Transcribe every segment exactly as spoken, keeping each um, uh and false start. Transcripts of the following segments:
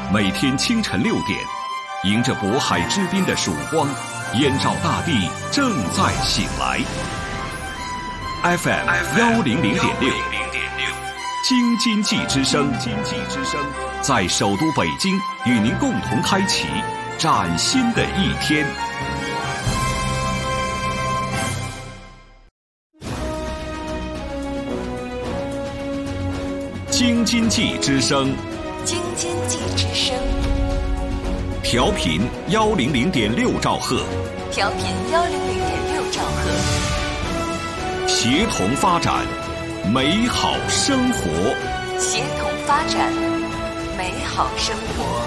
每天清晨六点，迎着渤海之滨的曙光，燕赵大地正在醒来。F M 幺零零点六，京津冀之声，京津之声在首都北京与您共同开启崭新的一天。京津冀之声， 京津冀之声， 调频幺零零点六兆赫， 调频幺零零点六兆赫， 协同发展，美好生活， 协同发展，美好生活。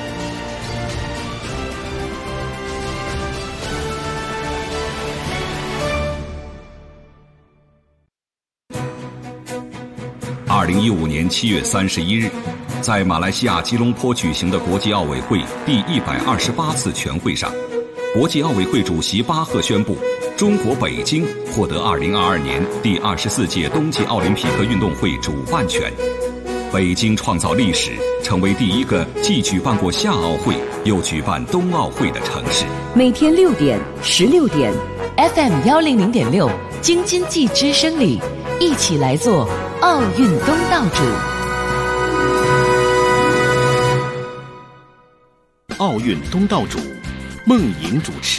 二零一五年七月三十一日，在马来西亚吉隆坡举行的国际奥委会第一百二十八次全会上，国际奥委会主席巴赫宣布，中国北京获得二零二二年第二十四届冬季奥林匹克运动会主办权。北京创造历史，成为第一个既举办过夏奥会又举办冬奥会的城市。 每天六点、十六点 ，F M 幺零零点六，京津冀之声里，一起来做奥运东道主。 奥运东道主，孟莹主持。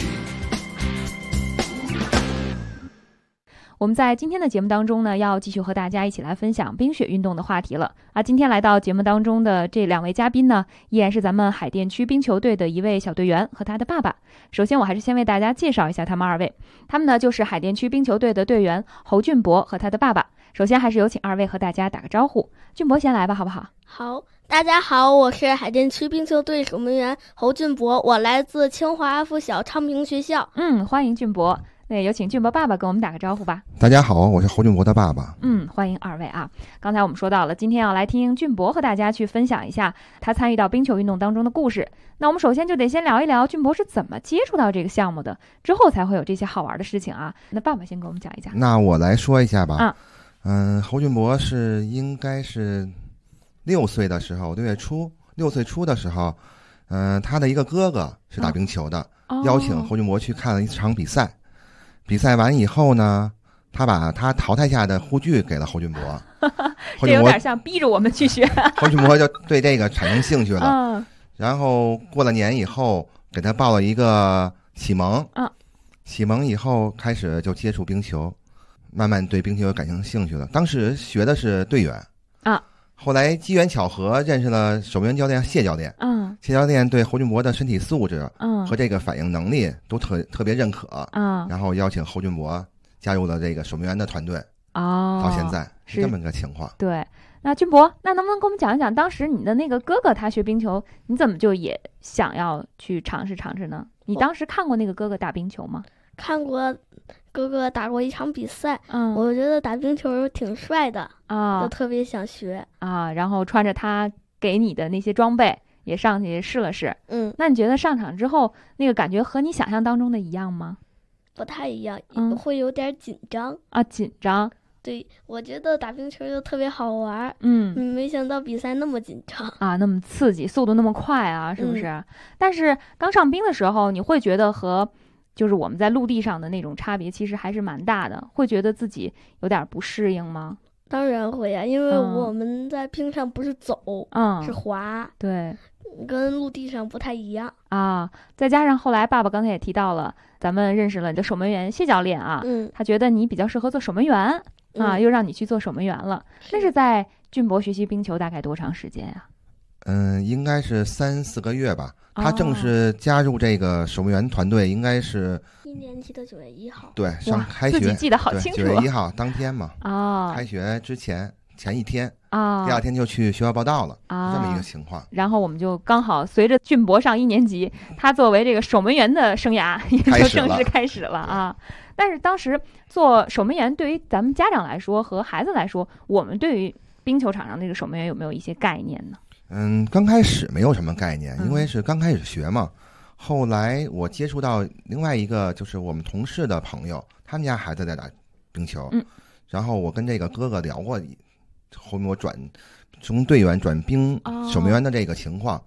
我们在今天的节目当中呢，要继续和大家一起来分享冰雪运动的话题了啊！今天来到节目当中的这两位嘉宾呢，依然是咱们海淀区冰球队的一位小队员和他的爸爸。首先，我还是先为大家介绍一下他们二位，他们呢就是海淀区冰球队的队员侯俊博和他的爸爸。首先，还是有请二位和大家打个招呼。俊博先来吧，好不好？ 好，大家好，我是海淀区冰球队守门员侯俊博，我来自清华安福小昌平学校。 嗯，欢迎俊博。那有请俊博爸爸跟我们打个招呼吧。 大家好，我是侯俊博的爸爸。 嗯，欢迎二位啊。刚才我们说到了，今天要来听俊博和大家去分享一下他参与到冰球运动当中的故事。那我们首先就得先聊一聊俊博是怎么接触到这个项目的，之后才会有这些好玩的事情啊。那爸爸先给我们讲一讲。 那我来说一下吧。 啊， 嗯，侯俊博是应该是六岁的时候，六月初，六岁初的时候，嗯，他的一个哥哥是打冰球的， 哦、 邀请侯俊博去看了一场比赛。比赛完以后呢，他把他淘汰下的护具给了侯俊博， 这有点像逼着我们去学。 侯俊博就对这个产生兴趣了， 嗯、 然后过了年以后，给他报了一个启蒙， 嗯、 启蒙以后开始就接触冰球，慢慢对冰球感兴趣了。当时学的是队员啊， 后来机缘巧合认识了守门员教练谢教练， 嗯， 谢教练对侯俊博的身体素质， 嗯， 和这个反应能力都特特别认可， 嗯， 然后邀请侯俊博加入了这个守门员的团队， 哦， 到现在是这么个情况。 对，那俊博，那能不能跟我们讲一讲，当时你的那个哥哥他学冰球，你怎么就也想要去尝试尝试呢？你当时看过那个哥哥打冰球吗？ 看过，哥哥打过一场比赛， 嗯， 我觉得打冰球挺帅的啊， 就特别想学啊，然后穿着他给你的那些装备也上去试了试。 嗯， 那你觉得上场之后那个感觉和你想象当中的一样吗？ 不太一样， 嗯， 会有点紧张啊，紧张。 对，我觉得打冰球就特别好玩， 嗯， 没想到比赛那么紧张啊，那么刺激，速度那么快啊，是不是？嗯，但是刚上冰的时候，你会觉得和就是我们在陆地上的那种差别其实还是蛮大的，会觉得自己有点不适应吗？ 当然会啊，因为我们在冰上不是走， 嗯， 是滑， 对， 跟陆地上不太一样啊。再加上后来爸爸刚才也提到了，咱们认识了你的守门员谢教练啊， 嗯， 他觉得你比较适合做守门员啊， 嗯， 又让你去做守门员了。那是在俊博学习冰球大概多长时间呀？ 嗯，应该是三四个月吧。他正式加入这个守门员团队，应该是一年级的九月一号。 对，上开学自己记得好清楚。 九月一号当天嘛， 哦， 开学之前前一天啊， 第二天就去学校报道了啊， 这么一个情况。 然后我们就刚好随着俊博上一年级，他作为这个守门员的生涯也就正式开始了啊。但是当时做守门员，对于咱们家长来说和孩子来说，我们对于冰球场上那个守门员有没有一些概念呢？ 嗯，刚开始没有什么概念，因为是刚开始学嘛。后来我接触到另外一个，就是我们同事的朋友，他们家孩子在打冰球， 嗯， 然后我跟这个哥哥聊过后面我转从队员转冰守门员的这个情况，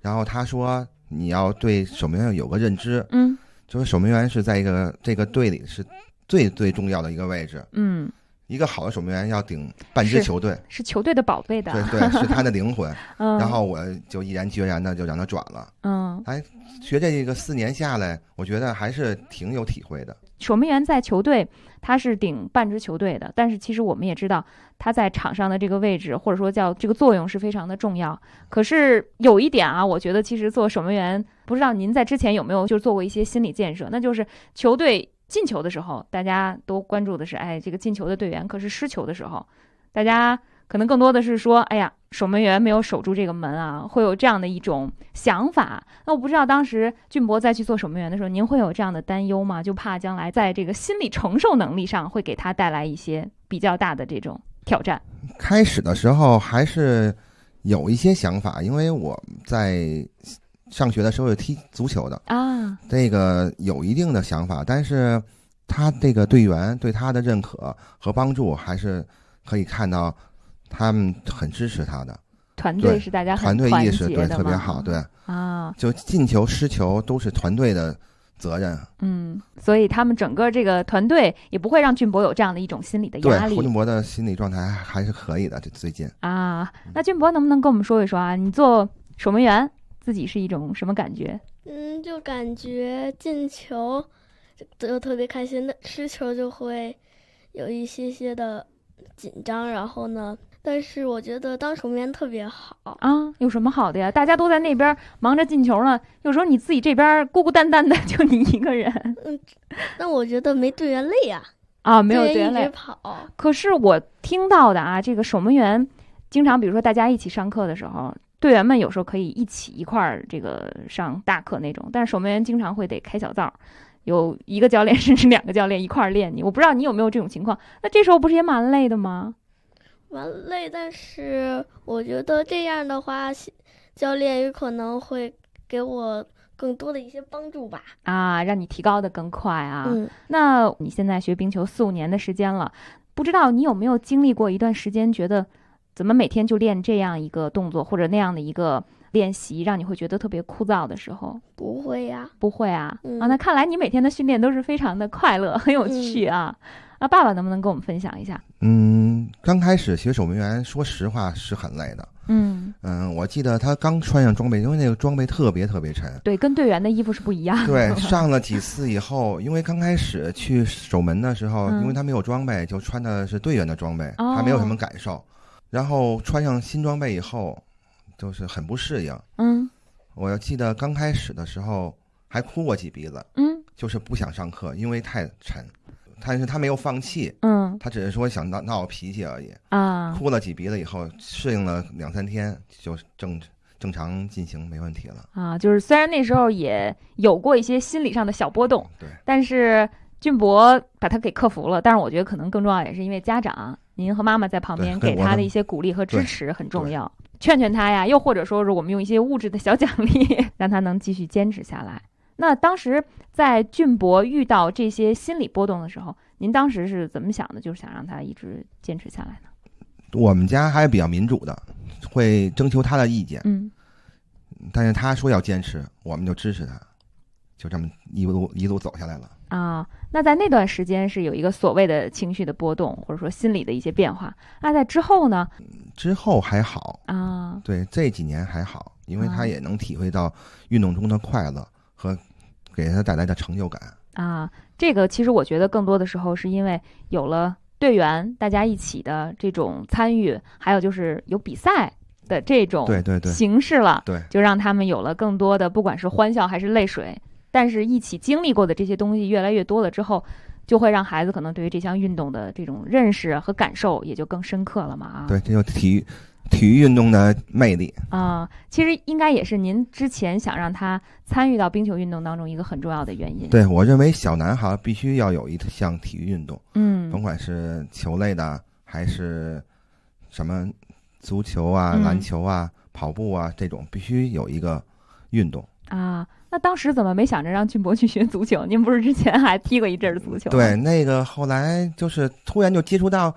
然后他说你要对守门员有个认知， 嗯， 就是守门员是在一个这个队里是最最重要的一个位置， 嗯， 一个好的守门员要顶半支球队， 是球队的宝贝的， 对对，是他的灵魂。 嗯， 然后我就毅然决然的就让他转了。 嗯， 哎，学这个四年下来，我觉得还是挺有体会的。 守门员在球队他是顶半支球队的，但是其实我们也知道他在场上的这个位置或者说叫这个作用是非常的重要。可是有一点啊，我觉得其实做守门员，不知道您在之前有没有就做过一些心理建设，那就是球队进球的时候大家都关注的是哎这个进球的队员，可是失球的时候大家可能更多的是说哎呀守门员没有守住这个门啊，会有这样的一种想法。那我不知道当时俊博在去做守门员的时候，您会有这样的担忧吗？就怕将来在这个心理承受能力上会给他带来一些比较大的这种挑战。 开始的时候还是有一些想法，因为我在上学的时候有踢足球的啊， 这个有一定的想法，但是他这个队员对他的认可和帮助还是可以看到他们很支持他的。 团队是大家很团队意识对团结的特别好，对啊， 就进球失球都是团队的责任。 嗯，所以他们整个这个团队也不会让俊博有这样的一种心理的压力。 对，胡俊博的心理状态还是可以的，这最近啊。那俊博能不能跟我们说一说啊？你做守门员自己是一种什么感觉？ 嗯，就感觉进球就特别开心的，失球就会有一些些的紧张，然后呢。但是我觉得当守门员特别好啊，有什么好的呀？大家都在那边忙着进球呢，有时候你自己这边孤孤单单的，就你一个人。 嗯，那我觉得没队员累呀。 啊，没有队员累。 队员一直跑。 可是我听到的啊，这个守门员经常，比如说大家一起上课的时候，队员们有时候可以一起一块儿这个上大课那种，但是守门员经常会得开小灶。有一个教练甚至两个教练一块儿练你，我不知道你有没有这种情况。那这时候不是也蛮累的吗？ 蛮累，但是我觉得这样的话，教练有可能会给我更多的一些帮助吧。 啊，让你提高的更快啊。 嗯， 那你现在学冰球四五年的时间了，不知道你有没有经历过一段时间，觉得怎么每天就练这样一个动作或者那样的一个练习，让你会觉得特别枯燥的时候？ 不会呀， 不会啊。 嗯、 啊，那看来你每天的训练都是非常的快乐，很有趣啊。嗯那爸爸能不能跟我们分享一下？ 嗯，刚开始学守门员，说实话是很累的。 嗯嗯，我记得他刚穿上装备，因为那个装备特别特别沉， 对，跟队员的衣服是不一样的。 对，上了几次以后，因为刚开始去守门的时候， 嗯、 因为他没有装备，就穿的是队员的装备， 哦、 还没有什么感受。然后穿上新装备以后，就是很不适应。 嗯， 我记得刚开始的时候还哭过几鼻子。 嗯， 就是不想上课，因为太沉。但是他没有放弃， 嗯， 他只是说想闹闹脾气而已啊。 哭了几鼻子以后，适应了两三天，就正正常进行，没问题了啊。就是虽然那时候也有过一些心理上的小波动， 对， 但是俊博把他给克服了。但是我觉得可能更重要也是因为家长，您和妈妈在旁边给他的一些鼓励和支持很重要，劝劝他呀，又或者说是我们用一些物质的小奖励，让他能继续坚持下来。那当时在俊博遇到这些心理波动的时候，您当时是怎么想的？就是想让他一直坚持下来呢？ 我们家还是比较民主的，会征求他的意见。 嗯， 但是他说要坚持，我们就支持他，就这么一路一路走下来了。 啊，那在那段时间是有一个所谓的情绪的波动，或者说心理的一些变化。那在之后呢？ 之后还好啊， 对，这几年还好，因为他也能体会到运动中的快乐和给他带来的成就感啊。这个其实我觉得更多的时候是因为有了队员大家一起的这种参与，还有就是有比赛的这种对对对形式了， 对， 就让他们有了更多的不管是欢笑还是泪水。但是一起经历过的这些东西越来越多了之后，就会让孩子可能对于这项运动的这种认识和感受也就更深刻了嘛啊。 对，这就体育体育运动的魅力啊。其实应该也是您之前想让他参与到冰球运动当中一个很重要的原因。 对，我认为小男孩必须要有一项体育运动， 嗯， 甭管是球类的还是什么足球啊、 嗯、 篮球啊、跑步啊，这种必须有一个运动啊。那当时怎么没想着让俊博去学足球？您不是之前还踢过一阵儿足球吗？ 对，那个后来就是突然就接触到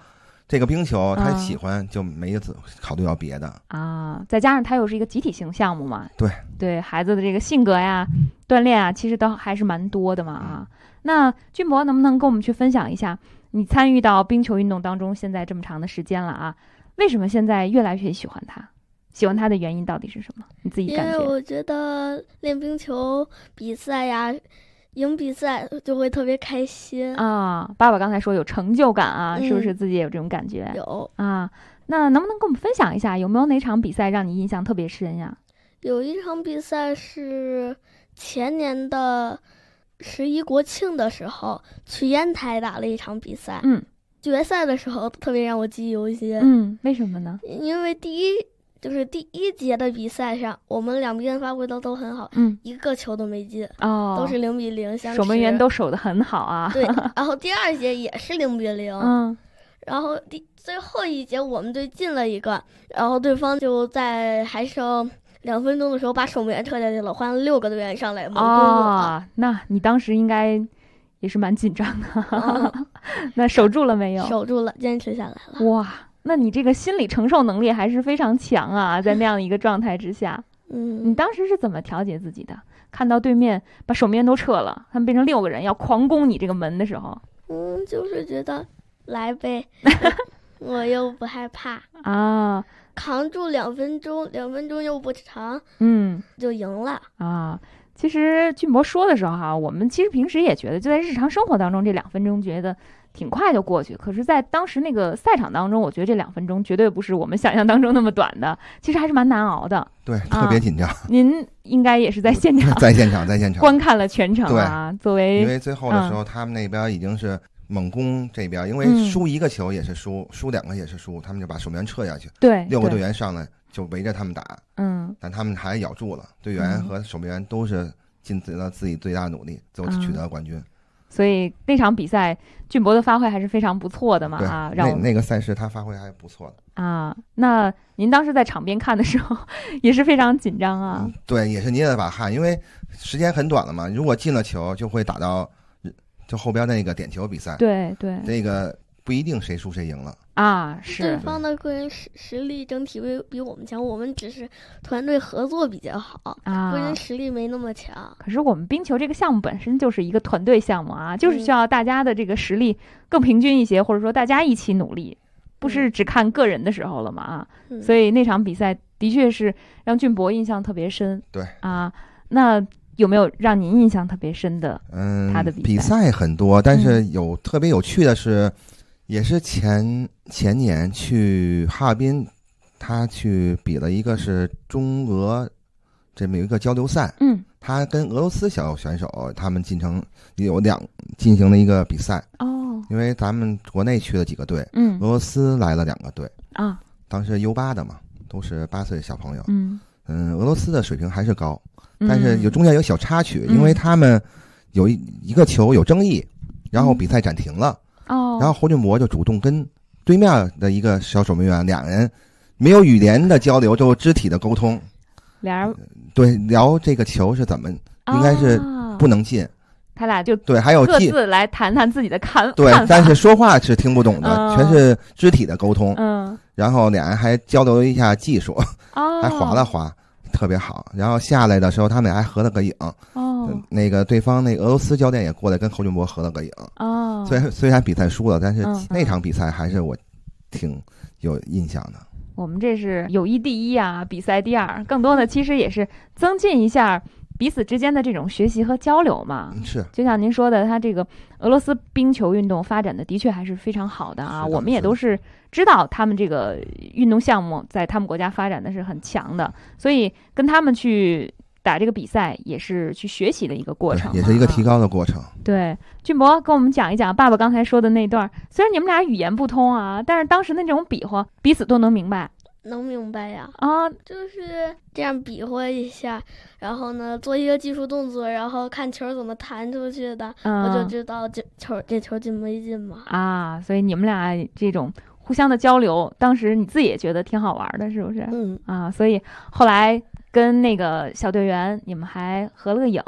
这个冰球他喜欢，就没考虑到别的啊。再加上他又是一个集体性项目嘛， 对对，孩子的这个性格呀、锻炼啊，其实都还是蛮多的嘛啊。那俊博能不能跟我们去分享一下，你参与到冰球运动当中现在这么长的时间了啊，为什么现在越来越喜欢它？喜欢它的原因到底是什么？你自己感觉？ 因为我觉得练冰球比赛呀，赢比赛就会特别开心啊。爸爸刚才说有成就感啊， 嗯、 是不是自己也有这种感觉？ 有啊。那能不能跟我们分享一下，有没有哪场比赛让你印象特别深呀？ 有一场比赛是前年的十一国庆的时候，去烟台打了一场比赛。 嗯， 决赛的时候特别让我记忆犹新。 嗯，为什么呢？ 因为第一就是第一节的比赛上，我们两边发挥的都很好， 嗯， 一个球都没进， 哦， 都是零比零相持。 守门员都守得很好啊。 对，然后第二节也是零比零， 嗯， 然后第最后一节我们队进了一个，然后对方就在还剩两分钟的时候把守门员撤下去了，换了六个队员上来猛攻我。 哦，那你当时应该也是蛮紧张的，哦、那守住了没有？ 守住了，坚持下来了。 哇，那你这个心理承受能力还是非常强啊，在那样一个状态之下， 嗯， 你当时是怎么调节自己的？看到对面把守门员都撤了，他们变成六个人要狂攻你这个门的时候， 嗯，就是觉得来呗，我又不害怕啊， 扛住两分钟，两分钟又不长， 嗯， 就赢了啊。其实俊博说的时候哈、啊，我们其实平时也觉得，就在日常生活当中，这两分钟觉得挺快就过去。可是，在当时那个赛场当中，我觉得这两分钟绝对不是我们想象当中那么短的，其实还是蛮难熬的。 对，特别紧张、啊。 您应该也是在现场， 在现场，在现场观看了全程啊。作为因为最后的时候，嗯、他们那边已经是猛攻这边，因为输一个球也是输，嗯、输两个也是输，他们就把守门员撤下去。 对， 六个队员上来就围着他们打。 嗯， 但他们还咬住了，队员和守门员都是尽了自己最大努力，最后取得了冠军。嗯， 所以那场比赛，俊博的发挥还是非常不错的嘛啊，让那那个赛事他发挥还不错的啊。那您当时在场边看的时候也是非常紧张啊、 嗯？对，也是捏了把汗，因为时间很短了嘛。如果进了球，就会打到就后边那个点球比赛。 对对， 这个不一定谁输谁赢了啊。是对方的个人实实力整体比比我们强，我们只是团队合作比较好啊，个人实力没那么强。 可是我们冰球这个项目本身就是一个团队项目啊，就是需要大家的这个实力更平均一些，嗯、或者说大家一起努力，不是只看个人的时候了嘛啊。嗯、所以那场比赛的确是让俊博印象特别深。 对啊，那有没有让您印象特别深的？ 嗯， 他的比赛比赛很多，但是有、嗯、特别有趣的是。也是前前年去哈尔滨，他去比了一个是中俄这么有一个交流赛， 嗯， 他跟俄罗斯小选手他们进行有两进行了一个比赛哦， 因为咱们国内去了几个队， 嗯， 俄罗斯来了两个队啊， 当时 U 八的嘛，都是八岁小朋友， 嗯嗯，俄罗斯的水平还是高，但是有中间有小插曲，嗯、因为他们有一一个球有争议，然后比赛暂停了。 嗯哦， 然后侯俊博就主动跟对面的一个小守门员，两人没有语言的交流，就肢体的沟通， 俩人对聊这个球是怎么， 哦、 应该是不能进， 他俩就对，还有各自来谈谈自己的看对看法， 但是说话是听不懂的， 哦、 全是肢体的沟通， 嗯， 然后俩人还交流一下技术， 哦， 还划了划，特别好，然后下来的时候他们俩还合了个影， 哦， 那个对方那俄罗斯教练也过来跟侯俊博合了个影， 哦， 虽然虽然比赛输了，但是嗯那场比赛还是我挺有印象的。 我们这是友谊第一啊，比赛第二，更多的其实也是增进一下彼此之间的这种学习和交流嘛。 是， 就像您说的，他这个俄罗斯冰球运动发展的的确还是非常好的啊， 的我们也都是知道他们这个运动项目在他们国家发展的是很强的，所以跟他们去打这个比赛也是去学习的一个过程， 也是一个提高的过程。 对，俊博跟我们讲一讲爸爸刚才说的那段，虽然你们俩语言不通啊，但是当时那种比划彼此都能明白。 能明白呀， 啊， 就是这样比划一下，然后呢做一个技术动作，然后看球怎么弹出去的，嗯、我就知道这球这球进没进嘛。 啊，所以你们俩这种互相的交流，当时你自己也觉得挺好玩的，是不是？ 嗯啊，所以后来跟那个小队员你们还合了个影。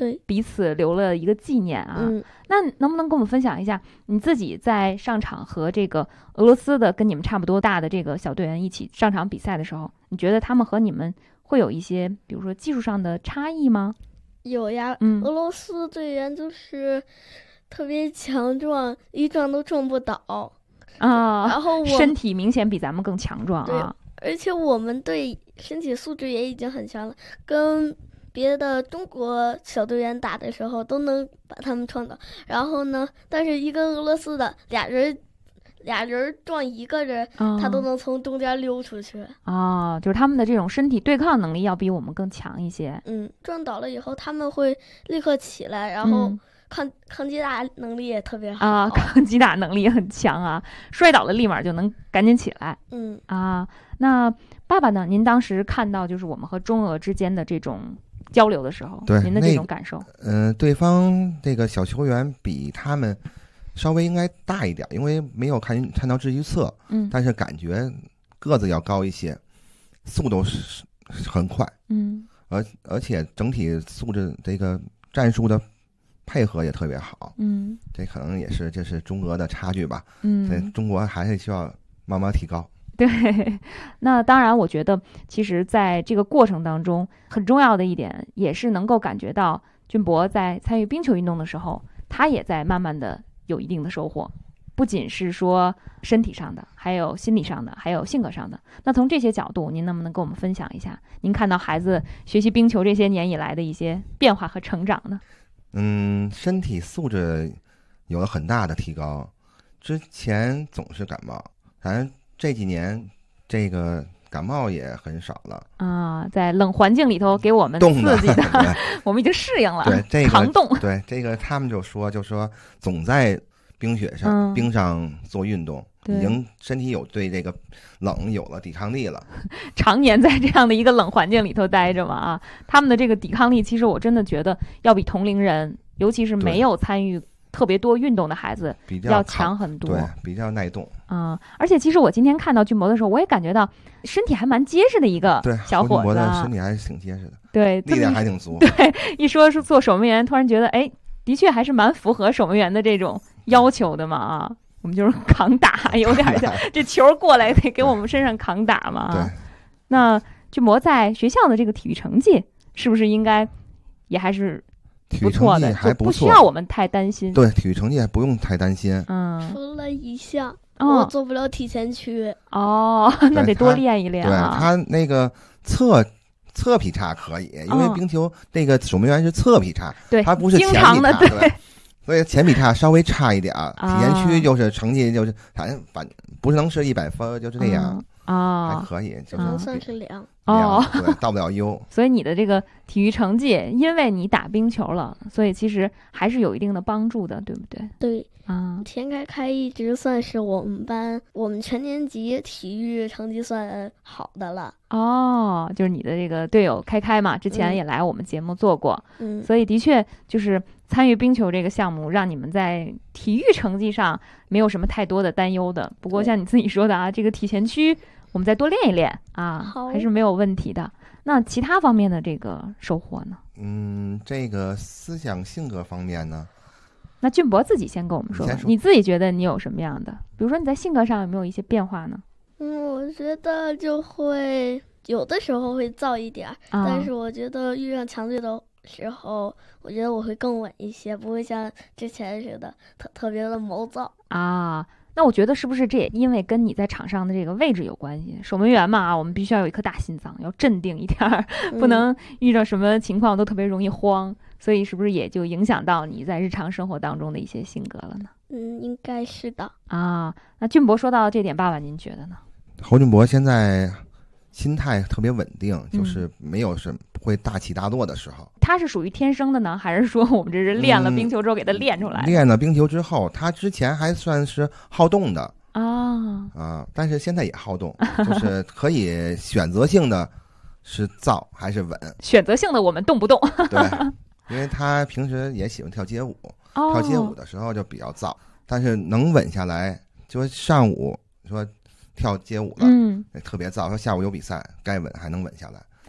对， 彼此留了一个纪念啊。 嗯， 那能不能跟我们分享一下你自己在上场和这个俄罗斯的跟你们差不多大的这个小队员一起上场比赛的时候，你觉得他们和你们会有一些比如说技术上的差异吗？ 有呀， 嗯俄罗斯队员就是特别强壮，一撞都撞不倒。 啊， 然后我身体明显比咱们更强壮啊。 而且我们队身体素质也已经很强了，跟别的中国小队员打的时候都能把他们撞倒。然后呢，但是一跟俄罗斯的俩人俩人撞一个人， 哦、 他都能从中间溜出去。 哦，就是他们的这种身体对抗能力要比我们更强一些。 嗯，撞倒了以后他们会立刻起来，然后、 嗯抗抗击打能力也特别好啊，抗击打能力也很强啊，摔倒了立马就能赶紧起来。 嗯啊，那爸爸呢？您当时看到就是我们和中俄之间的这种交流的时候， 对您的这种感受？ 嗯、呃，对方这个小球员比他们稍微应该大一点，因为没有看看到至于测， 嗯， 但是感觉个子要高一些，速度是很快， 嗯， 而而且整体素质这个战术的配合也特别好， 嗯， 这可能也是这是中俄的差距吧， 嗯， 在中国还是需要慢慢提高。 对，那当然，我觉得其实在这个过程当中，很重要的一点也是能够感觉到俊博在参与冰球运动的时候，他也在慢慢的有一定的收获，不仅是说身体上的，还有心理上的，还有性格上的。那从这些角度，您能不能跟我们分享一下，您看到孩子学习冰球这些年以来的一些变化和成长呢？ 嗯，身体素质有了很大的提高，之前总是感冒，反正这几年这个感冒也很少了啊，在冷环境里头给我们冻刺激的，我们已经适应了， 对这个抗冻。 对这个，他们就说，就说总在冰雪上、 嗯、 冰上做运动， 已经身体有对这个冷有了抵抗力了。 常年在这样的一个冷环境里头待着嘛啊，他们的这个抵抗力，其实我真的觉得要比同龄人，尤其是没有参与特别多运动的孩子要强很多， 对，比较耐冻。 嗯，而且其实我今天看到俊博的时候，我也感觉到身体还蛮结实的一个小伙子， 对，的身体还是挺结实的， 对， 力量还挺足。 对，一说是做守门员，突然觉得，哎，的确还是蛮符合守门员的这种要求的嘛啊。我们就是扛打，有点像这球过来得给我们身上扛打嘛啊。 对。 那俊博在学校的这个体育成绩是不是应该也还是不错的？ 还不错， 不需要我们太担心。 对，体育成绩还不用太担心。 嗯。 除了一项， 哦、 我做不了体前屈。 哦，那得多练一练啊。 对他那个侧侧劈叉可以，因为冰球那个守门员是侧劈叉， 对， 他不是前劈叉， 对。 对所以前比叉稍微差一点，啊、体前屈就是成绩就是反正反不是能是一百分，就是这样啊、哦， 还可以，就是能算是两哦， 对，到不了优。 所以你的这个体育成绩，因为你打冰球了，所以其实还是有一定的帮助的，对不对？ 对啊， 田开开一直算是我们班我们全年级体育成绩算好的了。 哦，就是你的这个队友开开嘛，之前也来我们节目做过， 嗯， 所以的确就是参与冰球这个项目，让你们在体育成绩上没有什么太多的担忧的。不过像你自己说的啊，这个体前屈我们再多练一练啊，还是没有问题的。那其他方面的这个收获呢？ 嗯，这个思想性格方面呢？ 那俊博自己先跟我们说吧， 你, 说你自己觉得你有什么样的？比如说你在性格上有没有一些变化呢？ 嗯，我觉得就会有的时候会燥一点， 啊、 但是我觉得遇上强队的时候，我觉得我会更稳一些，不会像之前似的特特别的毛躁啊。那我觉得是不是这也因为跟你在场上的这个位置有关系？守门员嘛啊，我们必须要有一颗大心脏，要镇定一点儿，不能遇到什么情况都特别容易慌。嗯，所以是不是也就影响到你在日常生活当中的一些性格了呢？ 嗯，应该是的啊。那俊博说到这点，爸爸您觉得呢？ 侯俊博现在心态特别稳定，就是没有什么会大起大落的时候。 嗯、他是属于天生的呢，还是说我们这是练了冰球之后给他练出来、 嗯？练了冰球之后，他之前还算是好动的啊啊，但是现在也好动，就是可以选择性的是躁还是稳？ 选择性的我们动不动？ 对，因为他平时也喜欢跳街舞， 哦、 跳街舞的时候就比较躁，但是能稳下来，就上午说跳街舞了， 嗯， 特别燥。说下午有比赛，该稳还能稳下来。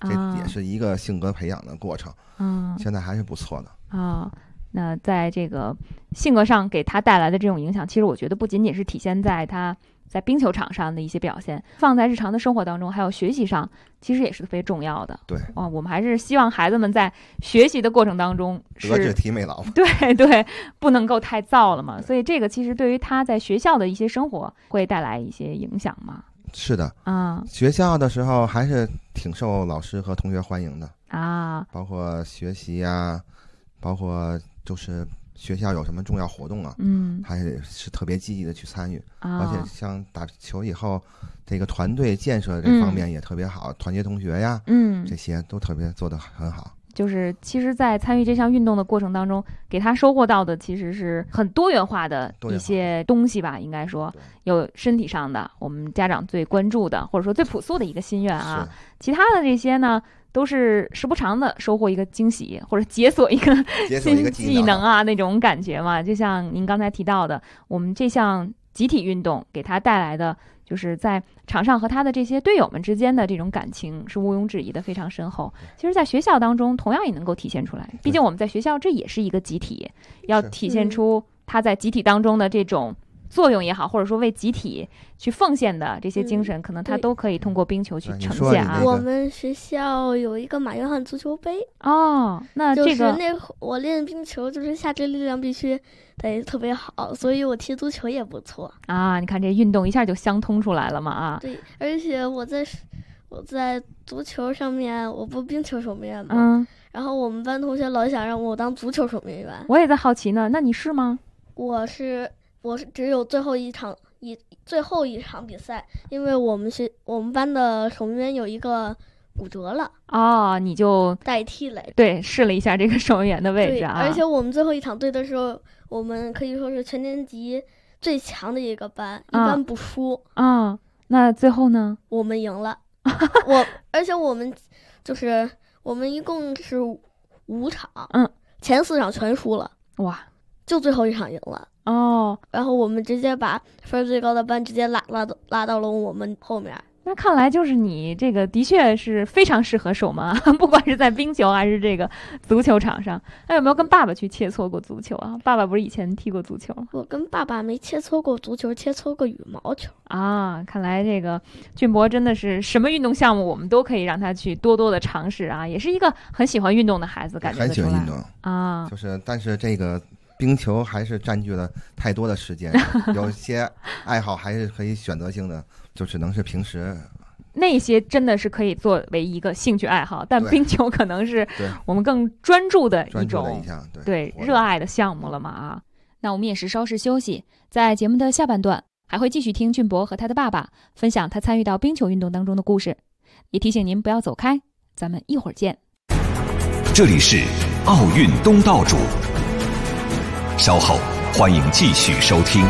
这也是一个性格培养的过程。 嗯， 现在还是不错的啊。那在这个性格上给他带来的这种影响，其实我觉得不仅仅是体现在他在冰球场上的一些表现，放在日常的生活当中，还有学习上，其实也是特别重要的。 对啊，我们还是希望孩子们在学习的过程当中是德智体美劳， 对对，不能够太燥了嘛。所以这个其实对于他在学校的一些生活会带来一些影响嘛。 是的啊， 学校的时候还是挺受老师和同学欢迎的啊， 包括学习呀、啊，包括就是学校有什么重要活动啊， 嗯， 还是特别积极的去参与、 啊、 而且像打球以后这个团队建设这方面也特别好、嗯、团结同学呀， 嗯， 这些都特别做得很好。 就是其实在参与这项运动的过程当中，给他收获到的其实是很多元化的一些东西吧，应该说有身体上的我们家长最关注的或者说最朴素的一个心愿啊，其他的这些呢都是时不常的收获一个惊喜或者解锁一个新技能啊那种感觉嘛。就像您刚才提到的，我们这项集体运动给他带来的就是在场上和他的这些队友们之间的这种感情是毋庸置疑的，非常深厚。其实在学校当中同样也能够体现出来，毕竟我们在学校这也是一个集体，要体现出他在集体当中的这种作用也好，或者说为集体去奉献的这些精神、嗯、可能他都可以通过冰球去呈现啊。 我们学校有一个马约翰足球杯哦，那这个就是那我练冰球就是下肢力量必须得特别好，所以我踢足球也不错啊。你看这运动一下就相通出来了嘛啊。 对，而且我在我在足球上面我不冰球守门员嘛， 嗯， 然后我们班同学老想让我当足球守门员。 我也在好奇呢，那你是吗？ 我是我是只有最后一场一最后一场比赛，因为我们学我们班的守门员有一个骨折了哦，你就代替来对试了一下这个守门员的位置啊。 而且我们最后一场对的时候，我们可以说是全年级最强的一个班，一般不输啊、哦。那最后呢？ 我们赢了，我而且我们就是我们一共是五场， 嗯， 前四场全输了， 哇， 就最后一场赢了。 哦， 然后我们直接把分最高的班直接拉拉到拉到了我们后面。 那看来就是你这个的确是非常适合守门啊，不管是在冰球还是这个足球场上。那有没有跟爸爸去切磋过足球啊？爸爸不是以前踢过足球？ 我跟爸爸没切磋过足球，切磋过羽毛球啊。看来这个俊博真的是什么运动项目我们都可以让他去多多的尝试啊，也是一个很喜欢运动的孩子，感觉得出来。 很喜欢运动啊， 就是但是这个冰球还是占据了太多的时间，有些爱好还是可以选择性的，就只能是平时。 那些真的是可以作为一个兴趣爱好，但冰球可能是我们更专注的一种对对热爱的项目了嘛啊。那我们也是稍事休息，在节目的下半段还会继续听俊博和他的爸爸分享他参与到冰球运动当中的故事，也提醒您不要走开，咱们一会儿见。 这里是奥运东道主，稍后欢迎继续收听。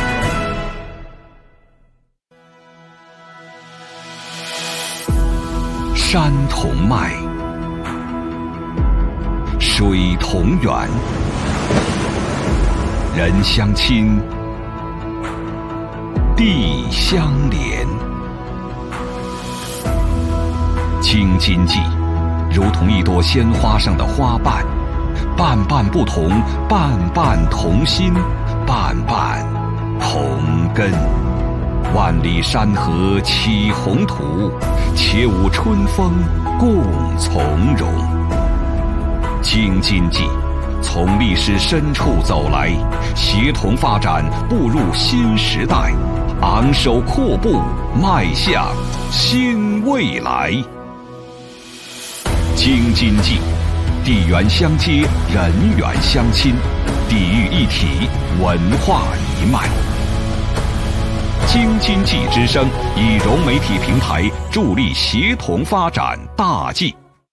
山同脉，水同源，人相亲，地相连。京津冀如同一朵鲜花上的花瓣，瓣瓣不同，瓣瓣同心，瓣瓣同根。万里山河起宏图，且舞春风共从容。京津冀从历史深处走来，协同发展步入新时代，昂首阔步迈向新未来。京津冀地缘相接，人缘相亲，地域一体，文化一脉。京津冀之声以融媒体平台助力协同发展大计。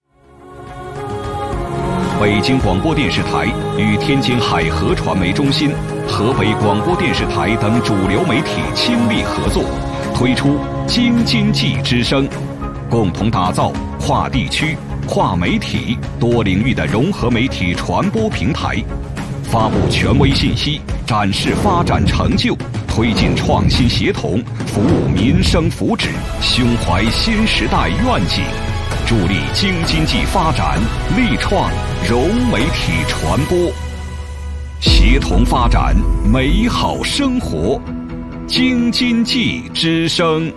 北京广播电视台与天津海河传媒中心、河北广播电视台等主流媒体倾力合作，推出京津冀之声，共同打造跨地区、跨媒体、多领域的融合媒体传播平台，发布权威信息，展示发展成就，推进创新协同，服务民生福祉，胸怀新时代愿景。 助力京津冀发展，力创融媒体传播，协同发展美好生活。京津冀之声。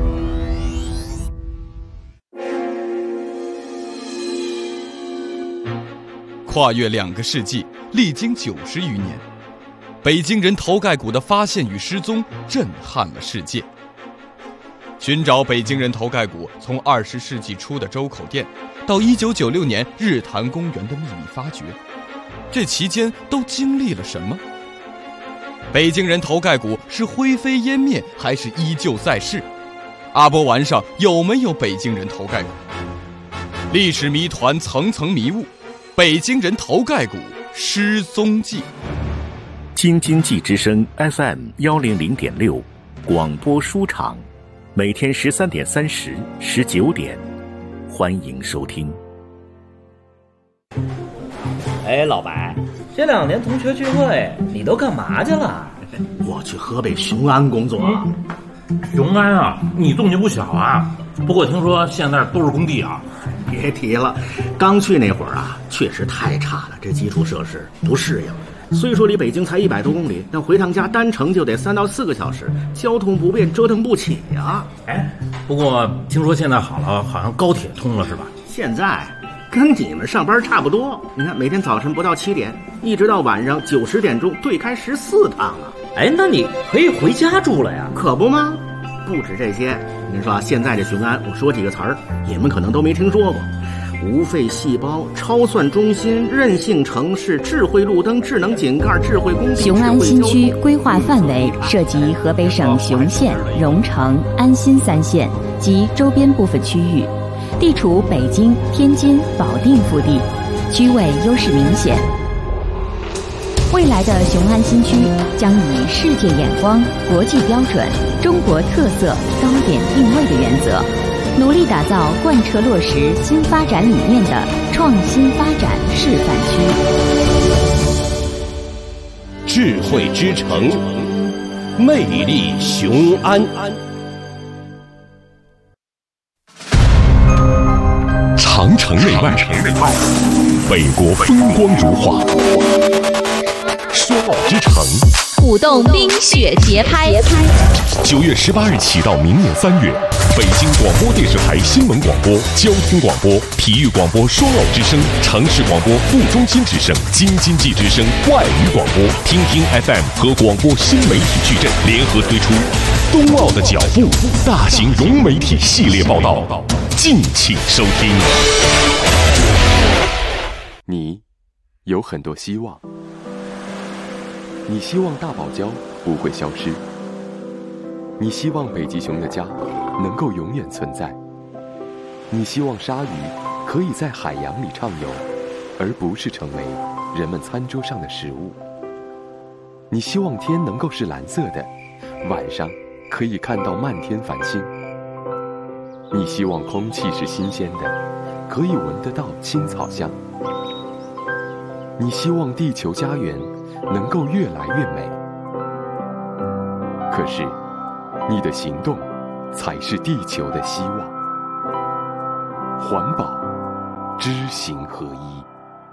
跨越两个世纪，历经九十余年，北京人头盖骨的发现与失踪震撼了世界。寻找北京人头盖骨，从二十世纪初的周口店，到一九九六年日坛公园的秘密发掘，这期间都经历了什么？北京人头盖骨是灰飞烟灭，还是依旧在世？阿波丸上有没有北京人头盖骨？历史谜团层层迷雾，北京人头盖骨失踪记。 京津冀之声 F M 幺零零点六广播书场，每天十三点三十、十九点，欢迎收听。 哎，老白，这两年同学聚会你都干嘛去了？ 我去河北雄安工作。 嗯、雄安啊，你动静不小啊。不过听说现在都是工地啊。 别提了，刚去那会儿啊，确实太差了，这基础设施不适应。虽说离北京才一百多公里，但回趟家单程就得三到四个小时，交通不便，折腾不起呀。 哎，不过听说现在好了，好像高铁通了是吧？ 现在跟你们上班差不多。你看，每天早晨不到七点，一直到晚上九十点钟，对开十四趟啊。 哎，那你可以回家住了呀？ 可不吗？不止这些，您说现在这雄安，我说几个词儿，你们可能都没听说过。无废细胞、超算中心、韧性城市、智慧路灯、智能井盖、智慧工地。 雄安新区规划范围涉及河北省雄县、荣成、安新三县及周边部分区域，地处北京、天津、保定腹地，区位优势明显。未来的雄安新区将以世界眼光、国际标准、中国特色高点定位的原则，努力打造贯彻落实新发展理念的创新发展示范区。 智慧之城，魅力雄安。 长城内外，北国风光如画。说奥之城， 舞动冰雪节拍。 九月十八日起到明年三月，北京广播电视台新闻广播、交通广播、体育广播双奥之声、城市广播副中心之声、京津冀之声外语广播、听听 F M 和广播新媒体矩阵联合推出冬奥的脚步大型融媒体系列报道，敬请收听。 你有很多希望，你希望大堡礁不会消失，你希望北极熊的家能够永远存在，你希望鲨鱼可以在海洋里畅游，而不是成为人们餐桌上的食物，你希望天能够是蓝色的，晚上可以看到漫天繁星，你希望空气是新鲜的，可以闻得到青草香，你希望地球家园能够越来越美，可是你的行动才是地球的希望。环保，知行合一。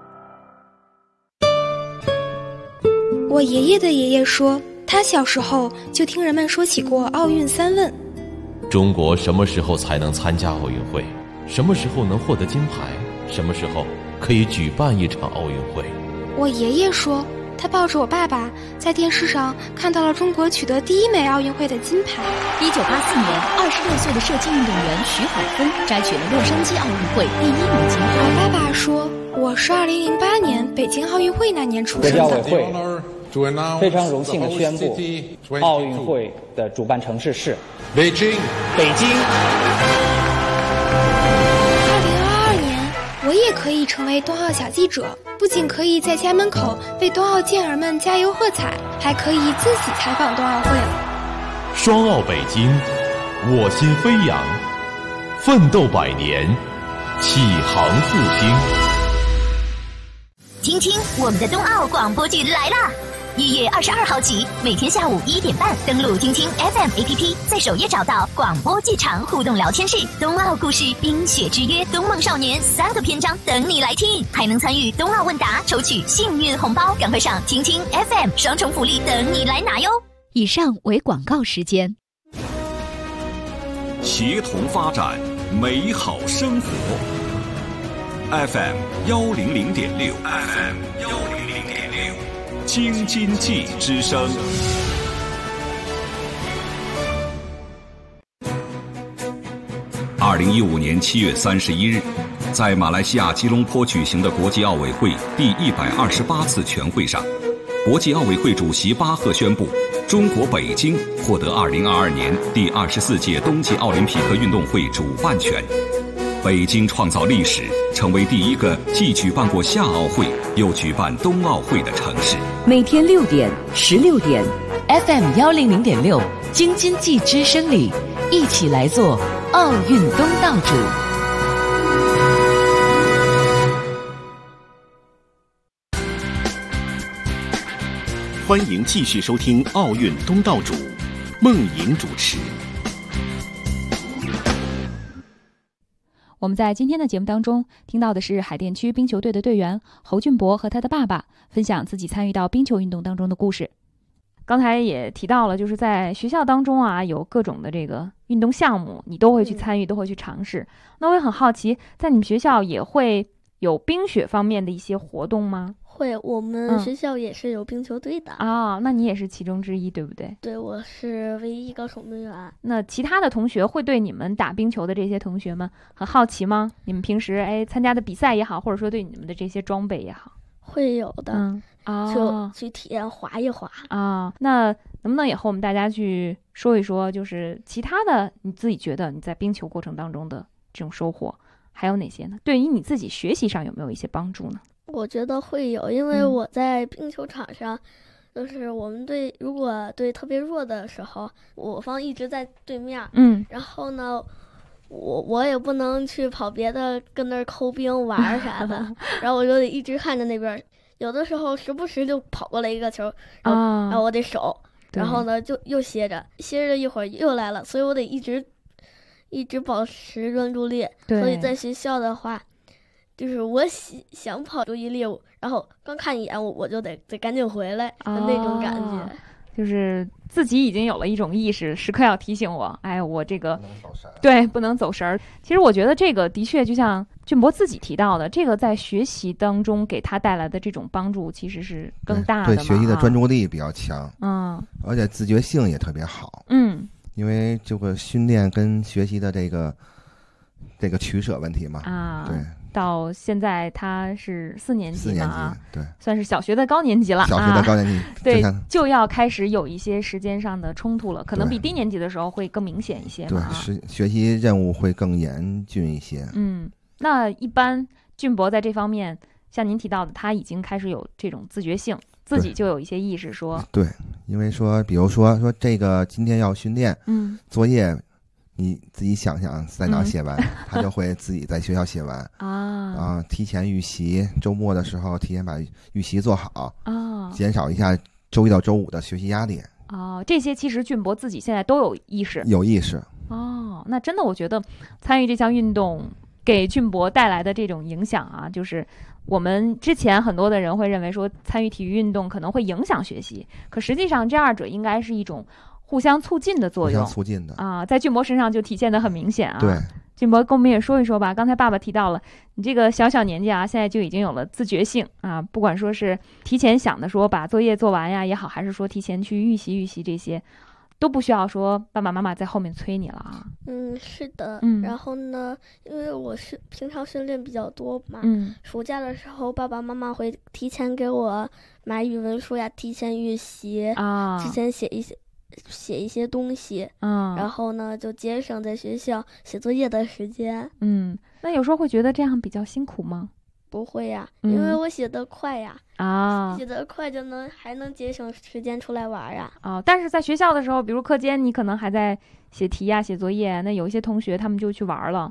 我爷爷的爷爷说，他小时候就听人们说起过奥运三问。 中国什么时候才能参加奥运会？什么时候能获得金牌？什么时候可以举办一场奥运会？ 我爷爷说，他抱着我爸爸在电视上看到了中国取得第一枚奥运会的金牌。 一九八四年，二十六岁的射击运动员徐海峰摘取了洛杉矶奥运会第一枚金牌。 我爸爸说，我是二零零八年北京奥运会那年出生的。 国际奥委会非常荣幸地宣布，奥运会的主办城市是北京。北京。 二零二二年，我也可以成为冬奥小记者，不仅可以在家门口为冬奥健儿们加油喝彩，还可以自己采访冬奥会了。 双奥北京，我心飞扬，奋斗百年，启航复兴。 听听我们的冬奥广播剧来啦！ 一月二十二号起，每天下午一点半，登录听听 F M A P P， 在首页找到广播剧场互动聊天室，冬奥故事、冰雪之约、冬梦少年三个篇章等你来听，还能参与冬奥问答，抽取幸运红包，赶快上听听 F M， 双重福利等你来拿哟！ 以上为广告时间。 协同发展，美好生活。F M 幺零零点六 ，F M 幺零零点六，京津冀之声。二零一五年七月三十一日，在马来西亚吉隆坡举行的国际奥委会第一百二十八次全会上，国际奥委会主席巴赫宣布，中国北京获得二零二二年第二十四届冬季奥林匹克运动会主办权。北京创造历史，成为第一个既举办过夏奥会又举办冬奥会的城市。 每天六点、十六点 ，F M 幺零零点六，京津冀之声里，一起来做奥运东道主。 欢迎继续收听《奥运东道主》，孟莹主持。 我们在今天的节目当中听到的是海淀区冰球队的队员侯俊博和他的爸爸分享自己参与到冰球运动当中的故事。刚才也提到了，就是在学校当中啊，有各种的这个运动项目，你都会去参与，嗯、都会去尝试。那我也很好奇，在你们学校也会有冰雪方面的一些活动吗？ 会，我们学校也是有冰球队的啊、嗯哦，那你也是其中之一，对不对？ 对，我是唯一一个守门员。 那其他的同学会对你们打冰球的这些同学们很好奇吗？你们平时哎参加的比赛也好，或者说对你们的这些装备也好， 会有的。 嗯，哦， 就去体验滑一滑啊、哦。那能不能也和我们大家去说一说，就是其他的你自己觉得你在冰球过程当中的这种收获还有哪些呢？对于你自己学习上有没有一些帮助呢？ 我觉得会有，因为我在冰球场上，嗯、就是我们队如果队特别弱的时候，我方一直在对面， 嗯， 然后呢，我我也不能去跑别的跟那儿抠冰玩啥的，然后我就得一直看着那边，有的时候时不时就跑过来一个球，然后、哦、然后我得守，然后呢就又歇着，歇着一会儿又来了，所以我得一直一直保持专注力。所以在学校的话，就是我想跑注意力，然后刚看一眼我我就得得赶紧回来的那种感觉、哦， 就是自己已经有了一种意识，时刻要提醒我，哎，我这个对不能走神儿。其实我觉得这个的确就像俊博自己提到的，这个在学习当中给他带来的这种帮助其实是更大的嘛， 对，对学习的专注力比较强， 嗯， 而且自觉性也特别好， 嗯， 因为这个训练跟学习的这个这个取舍问题嘛， 啊， 对。 到现在他是四年级嘛，啊， 对， 算是小学的高年级了， 小学的高年级，啊、 对，就要开始有一些时间上的冲突了，可能比低年级的时候会更明显一些嘛， 对，学学习任务会更严峻一些。 嗯，那一般俊博在这方面，像您提到的，他已经开始有这种自觉性，自己就有一些意识说， 对，因为说，比如说说这个今天要训练， 嗯， 作业。你自己想想在哪写完、嗯、他就会自己在学校写完啊啊！提前预习，周末的时候提前把预习做好啊， 减少一下周一到周五的学习压力哦。这些其实俊博自己现在都有意识， 有意识哦。那真的，我觉得参与这项运动给俊博带来的这种影响啊，就是我们之前很多的人会认为说参与体育运动可能会影响学习，可实际上这二者应该是一种互相促进的作用， 互相促进的啊，在俊博身上就体现得很明显啊。 对， 俊博跟我们也说一说吧。刚才爸爸提到了，你这个小小年纪啊，现在就已经有了自觉性啊，不管说是提前想的说把作业做完呀也好，还是说提前去预习预习这些，都不需要说爸爸妈妈在后面催你了啊。 嗯，是的。 嗯， 然后呢，因为我是平常训练比较多嘛， 嗯， 暑假的时候爸爸妈妈会提前给我买语文书呀，提前预习啊， 之前写一些。写一些东西， 嗯， 然后呢，就节省在学校写作业的时间。 嗯，那有时候会觉得这样比较辛苦吗？ 不会呀， 嗯、 因为我写得快呀， 啊， 写得快就能还能节省时间出来玩呀。 啊，但是在学校的时候，比如课间你可能还在写题呀、写作业，那有一些同学他们就去玩了，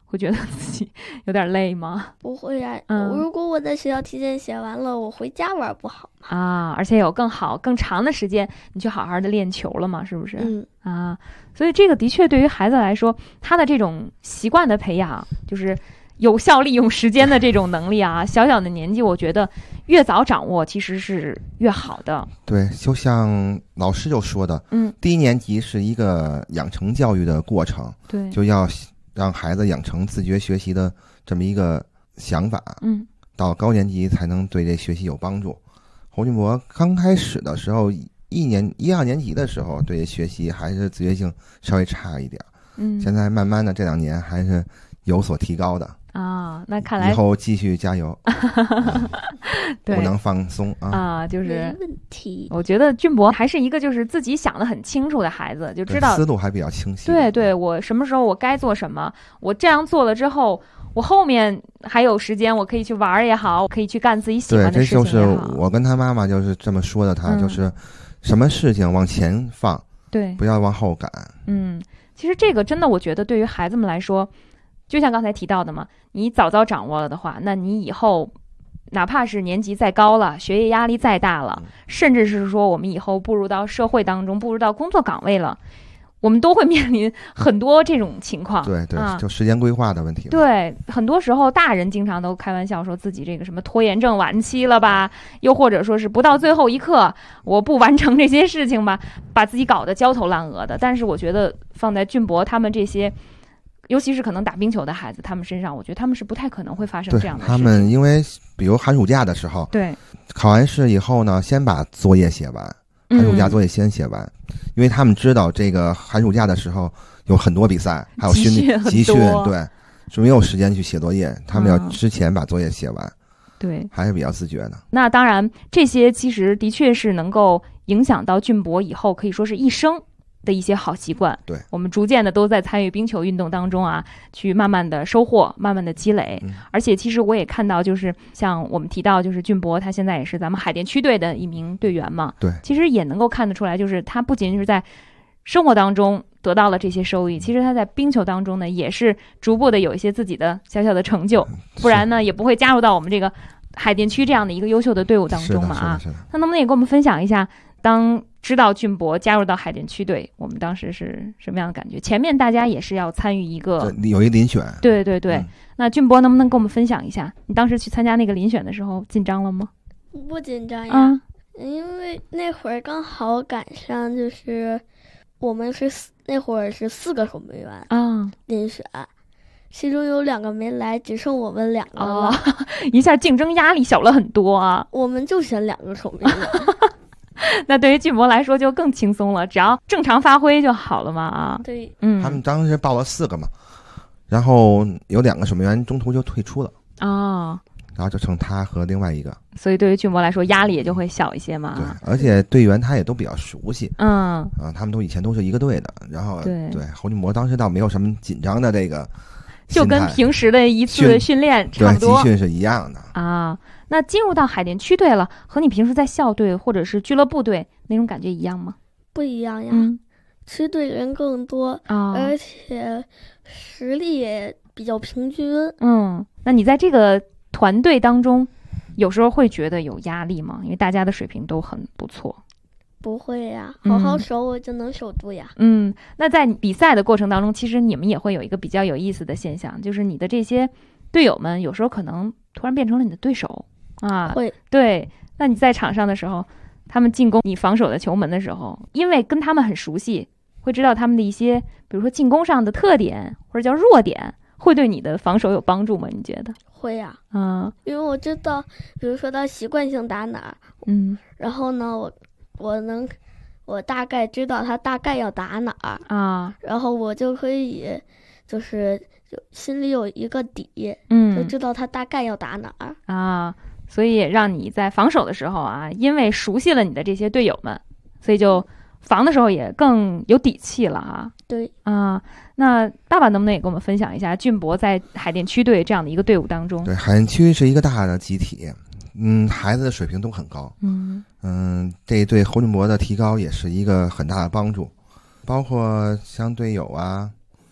会觉得自己有点累吗？ 不会呀、啊， 嗯， 如果我在学校提前写完了，我回家玩不好吗？ 啊，而且有更好、更长的时间，你去好好的练球了嘛，是不是？ 嗯啊，所以这个的确对于孩子来说，他的这种习惯的培养，就是有效利用时间的这种能力啊，小小的年纪，我觉得越早掌握其实是越好的。 对，就像老师就说的， 嗯， 低年级是一个养成教育的过程， 对， 就要让孩子养成自觉学习的这么一个想法， 嗯， 到高年级才能对这学习有帮助。侯俊博刚开始的时候，一年一二年级的时候，对学习还是自觉性稍微差一点， 嗯， 现在慢慢的这两年还是有所提高的。 啊，那看来以后继续加油，嗯、 对， 不能放松啊！ 啊，就是没问题。 我觉得俊博还是一个就是自己想得很清楚的孩子，就知道思路还比较清晰。 对对，我什么时候我该做什么，我这样做了之后，我后面还有时间，我可以去玩也好，可以去干自己喜欢的事情也好。 对，这就是我跟他妈妈就是这么说的，他、嗯、就是什么事情往前放， 对， 不要往后赶。 嗯，其实这个真的，我觉得对于孩子们来说。就像刚才提到的嘛，你早早掌握了的话，那你以后哪怕是年级再高了，学业压力再大了，甚至是说我们以后步入到社会当中，步入到工作岗位了，我们都会面临很多这种情况。 对对、 啊， 就时间规划的问题。 对，很多时候大人经常都开玩笑说自己这个什么拖延症晚期了吧，又或者说是不到最后一刻我不完成这些事情吧，把自己搞得焦头烂额的。但是我觉得放在俊博他们这些。尤其是可能打冰球的孩子，他们身上，我觉得他们是不太可能会发生这样的事情。 他们因为比如寒暑假的时候， 对， 考完试以后呢，先把作业写完，寒暑假作业先写完，嗯、因为他们知道这个寒暑假的时候有很多比赛，还有训练集训，对，是没有时间去写作业，他们要之前把作业写完。嗯、 对， 还是比较自觉的。 那当然，这些其实的确是能够影响到俊博以后可以说是一生。的一些好习惯， 对， 我们逐渐的都在参与冰球运动当中啊，去慢慢的收获，慢慢的积累。 嗯、 而且其实我也看到，就是像我们提到，就是俊博他现在也是咱们海淀区队的一名队员嘛， 对， 其实也能够看得出来，就是他不仅是在生活当中得到了这些收益，其实他在冰球当中呢，也是逐步的有一些自己的小小的成就，不然呢，也不会加入到我们这个海淀区这样的一个优秀的队伍当中嘛啊。那能不能也跟我们分享一下？当知道俊博加入到海淀区队，我们当时是什么样的感觉？前面大家也是要参与一个有一遴选， 对对对。嗯、那俊博能不能跟我们分享一下，你当时去参加那个遴选的时候紧张了吗？ 不紧张呀， 嗯、 因为那会儿刚好赶上就是我们是那会儿是四个守门员啊遴选。其中有两个没来，只剩我们两个了， 哦、一下竞争压力小了很多啊。 我们就选两个守门员。 那对于俊博来说就更轻松了，只要正常发挥就好了嘛啊。 对， 嗯， 他们当时报了四个嘛，然后有两个守门员中途就退出了哦， 然后就剩他和另外一个， 所以对于俊博来说压力也就会小一些嘛。 对，而且队员他也都比较熟悉， 嗯啊，他们都以前都是一个队的，然后对对侯俊博当时倒没有什么紧张的这个， 就跟平时的一次训练差不多， 集训是一样的啊。那进入到海淀区队了，和你平时在校队或者是俱乐部队那种感觉一样吗？ 不一样呀， 嗯， 区队人更多， 哦、 而且实力也比较平均。 嗯，那你在这个团队当中，有时候会觉得有压力吗？因为大家的水平都很不错。 不会呀，好好守我就能守住呀。 嗯，那在比赛的过程当中，其实你们也会有一个比较有意思的现象，就是你的这些队友们有时候可能突然变成了你的对手。啊， 会对，那你在场上的时候，他们进攻你防守的球门的时候，因为跟他们很熟悉，会知道他们的一些，比如说进攻上的特点或者叫弱点，会对你的防守有帮助吗？你觉得？ 会呀、 啊，嗯， 因为我知道，比如说他习惯性打哪儿， 嗯， 然后呢，我我能，我大概知道他大概要打哪儿啊， 然后我就可以，就是就心里有一个底， 嗯， 就知道他大概要打哪儿啊。所以也让你在防守的时候啊，因为熟悉了你的这些队友们，所以就防的时候也更有底气了啊。 对啊，那爸爸能不能也跟我们分享一下俊博在海淀区队这样的一个队伍当中？ 对，海淀区是一个大的集体，嗯，孩子的水平都很高， 嗯嗯，这对侯俊博的提高也是一个很大的帮助，包括像队友啊，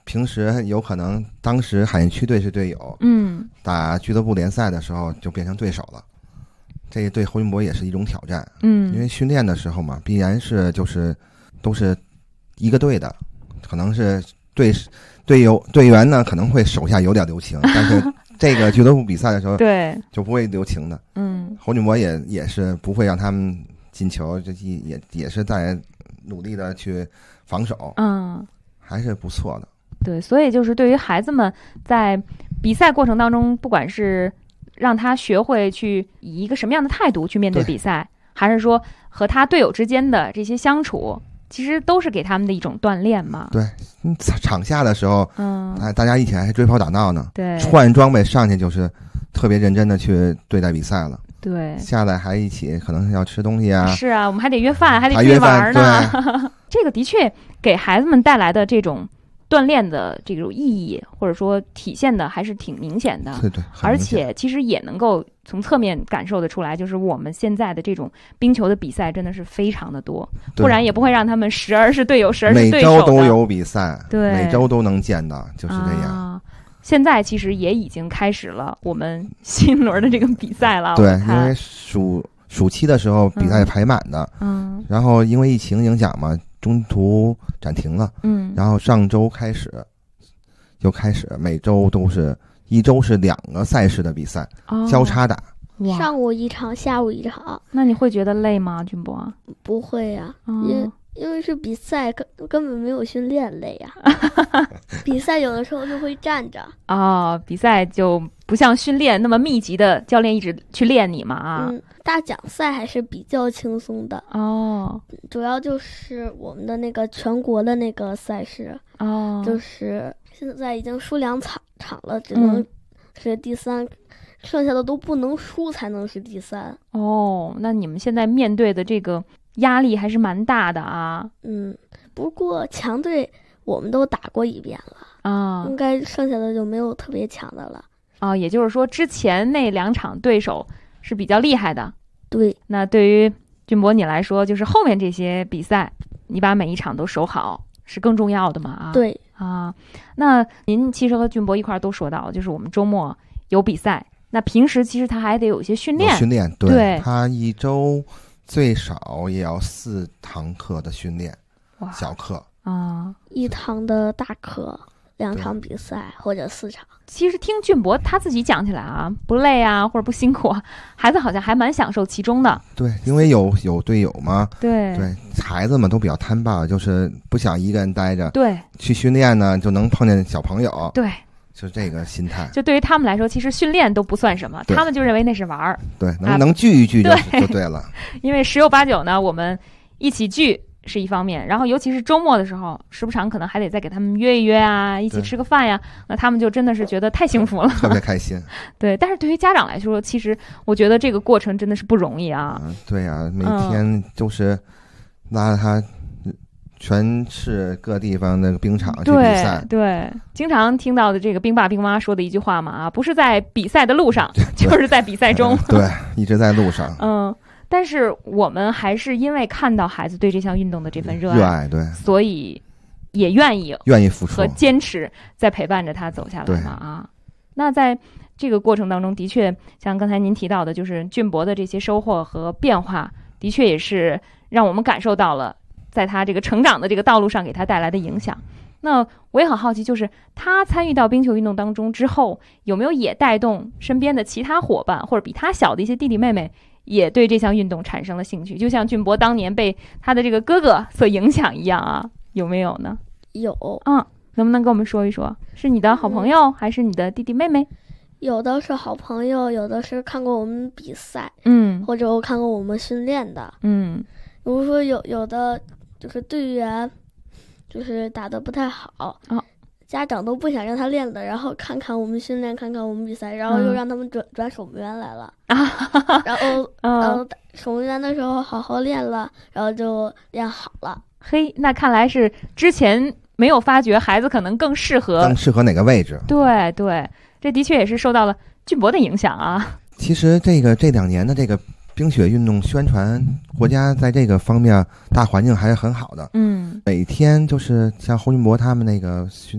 平时有可能当时海淀区队是队友， 嗯， 打俱乐部联赛的时候就变成对手了。这个对侯俊博也是一种挑战， 嗯， 因为训练的时候嘛，必然是就是都是一个队的，可能是队队友队员呢可能会手下有点留情，但是这个俱乐部比赛的时候， 对， 就不会留情的。 嗯， 侯俊博也也是不会让他们进球，这也也是在努力的去防守， 嗯， 还是不错的。 对，所以就是对于孩子们在比赛过程当中，不管是让他学会去以一个什么样的态度去面对比赛，还是说和他队友之间的这些相处，其实都是给他们的一种锻炼嘛。 对，场下的时候， 嗯， 大家一起还追跑打闹呢， 对， 换装备上去就是特别认真的去对待比赛了。 对， 下来还一起可能要吃东西啊， 是啊，我们还得约饭，还得出去玩呢。这个的确给孩子们带来的这种锻炼的这种意义，或者说体现的还是挺明显的。 对对， 而且其实也能够从侧面感受得出来，就是我们现在的这种冰球的比赛真的是非常的多，不然也不会让他们时而是队友，时而是对手的。 每周都有比赛， 对， 每周都能见到，就是这样。 啊，现在其实也已经开始了我们新轮的这个比赛了。 对，因为暑暑期的时候比赛排满的， 嗯， 然后因为疫情影响嘛，中途暂停了， 嗯， 然后上周开始又开始每周都是一周是两个赛事的比赛， 哦， 交叉打， 上午一场，下午一场。 那你会觉得累吗，俊博？ 不会呀，啊， 哦， 因为因为是比赛，根根本没有训练累呀。比赛有的时候就会站着。 哦，比赛就不像训练那么密集的，教练一直去练你嘛啊。 嗯，大奖赛还是比较轻松的。 哦， 主要就是我们的那个全国的那个赛事。 哦， 就是现在已经输两场场了，只能是第三。嗯，剩下的都不能输才能是第三。 哦，那你们现在面对的这个压力还是蛮大的啊。 嗯，不过强队我们都打过一遍了啊， 应该剩下的就没有特别强的了。 啊，也就是说之前那两场对手是比较厉害的。 对， 那对于俊博你来说，就是后面这些比赛，你把每一场都守好是更重要的嘛？啊， 对啊。那您其实和俊博一块儿都说到，就是我们周末有比赛。那平时其实他还得有一些训练， 训练 对, 对他一周最少也要四堂课的训练，小课啊， 一堂的大课，两场比赛或者四场。 其实听俊博他自己讲起来啊，不累啊或者不辛苦啊，孩子好像还蛮享受其中的。 对，因为有有队友嘛， 对对，孩子们都比较贪霸，就是不想一个人待着。 对， 去训练呢就能碰见小朋友。 对。 就这个心态， 就对于他们来说，其实训练都不算什么，他们就认为那是玩儿。 对，能、啊、能聚一聚就对就对了。 因为十有八九呢，我们一起聚是一方面，然后尤其是周末的时候，时不常可能还得再给他们约一约啊，一起吃个饭呀，那他们就真的是觉得太幸福了， 特别开心。 对，但是对于家长来说，其实我觉得这个过程真的是不容易啊。 嗯、对呀、啊，每天就是拉着他。全市各地方那个冰场去比赛， 对对，经常听到的这个冰爸冰妈说的一句话嘛啊，不是在比赛的路上，就是在比赛中。 对，一直在路上。 嗯，但是我们还是因为看到孩子对这项运动的这份热爱， 热爱对， 所以也愿意愿意付出和坚持，在陪伴着他走下来嘛啊。那在这个过程当中，的确像刚才您提到的，就是俊博的这些收获和变化，的确也是让我们感受到了。在他这个成长的这个道路上给他带来的影响。那我也很好奇，就是他参与到冰球运动当中之后，有没有也带动身边的其他伙伴或者比他小的一些弟弟妹妹也对这项运动产生了兴趣，就像俊博当年被他的这个哥哥所影响一样啊，有没有呢？ 有。 嗯，能不能跟我们说一说，是你的好朋友、嗯、还是你的弟弟妹妹？ 有的是好朋友，有的是看过我们比赛， 嗯， 或者我看过我们训练的， 嗯， 比如说有有的就是队员就是打得不太好， 哦， 家长都不想让他练了，然后看看我们训练，看看我们比赛，然后又让他们转、嗯、转守门员来了啊， 然后然后守门员的时候好好练了，然后就练好了。 嘿，那看来是之前没有发觉孩子可能更适合更适合哪个位置。 对对，这的确也是受到了俊博的影响啊。 其实这个这两年的这个冰雪运动宣传，国家在这个方面大环境还是很好的。 嗯， 每天就是像侯俊博他们那个训练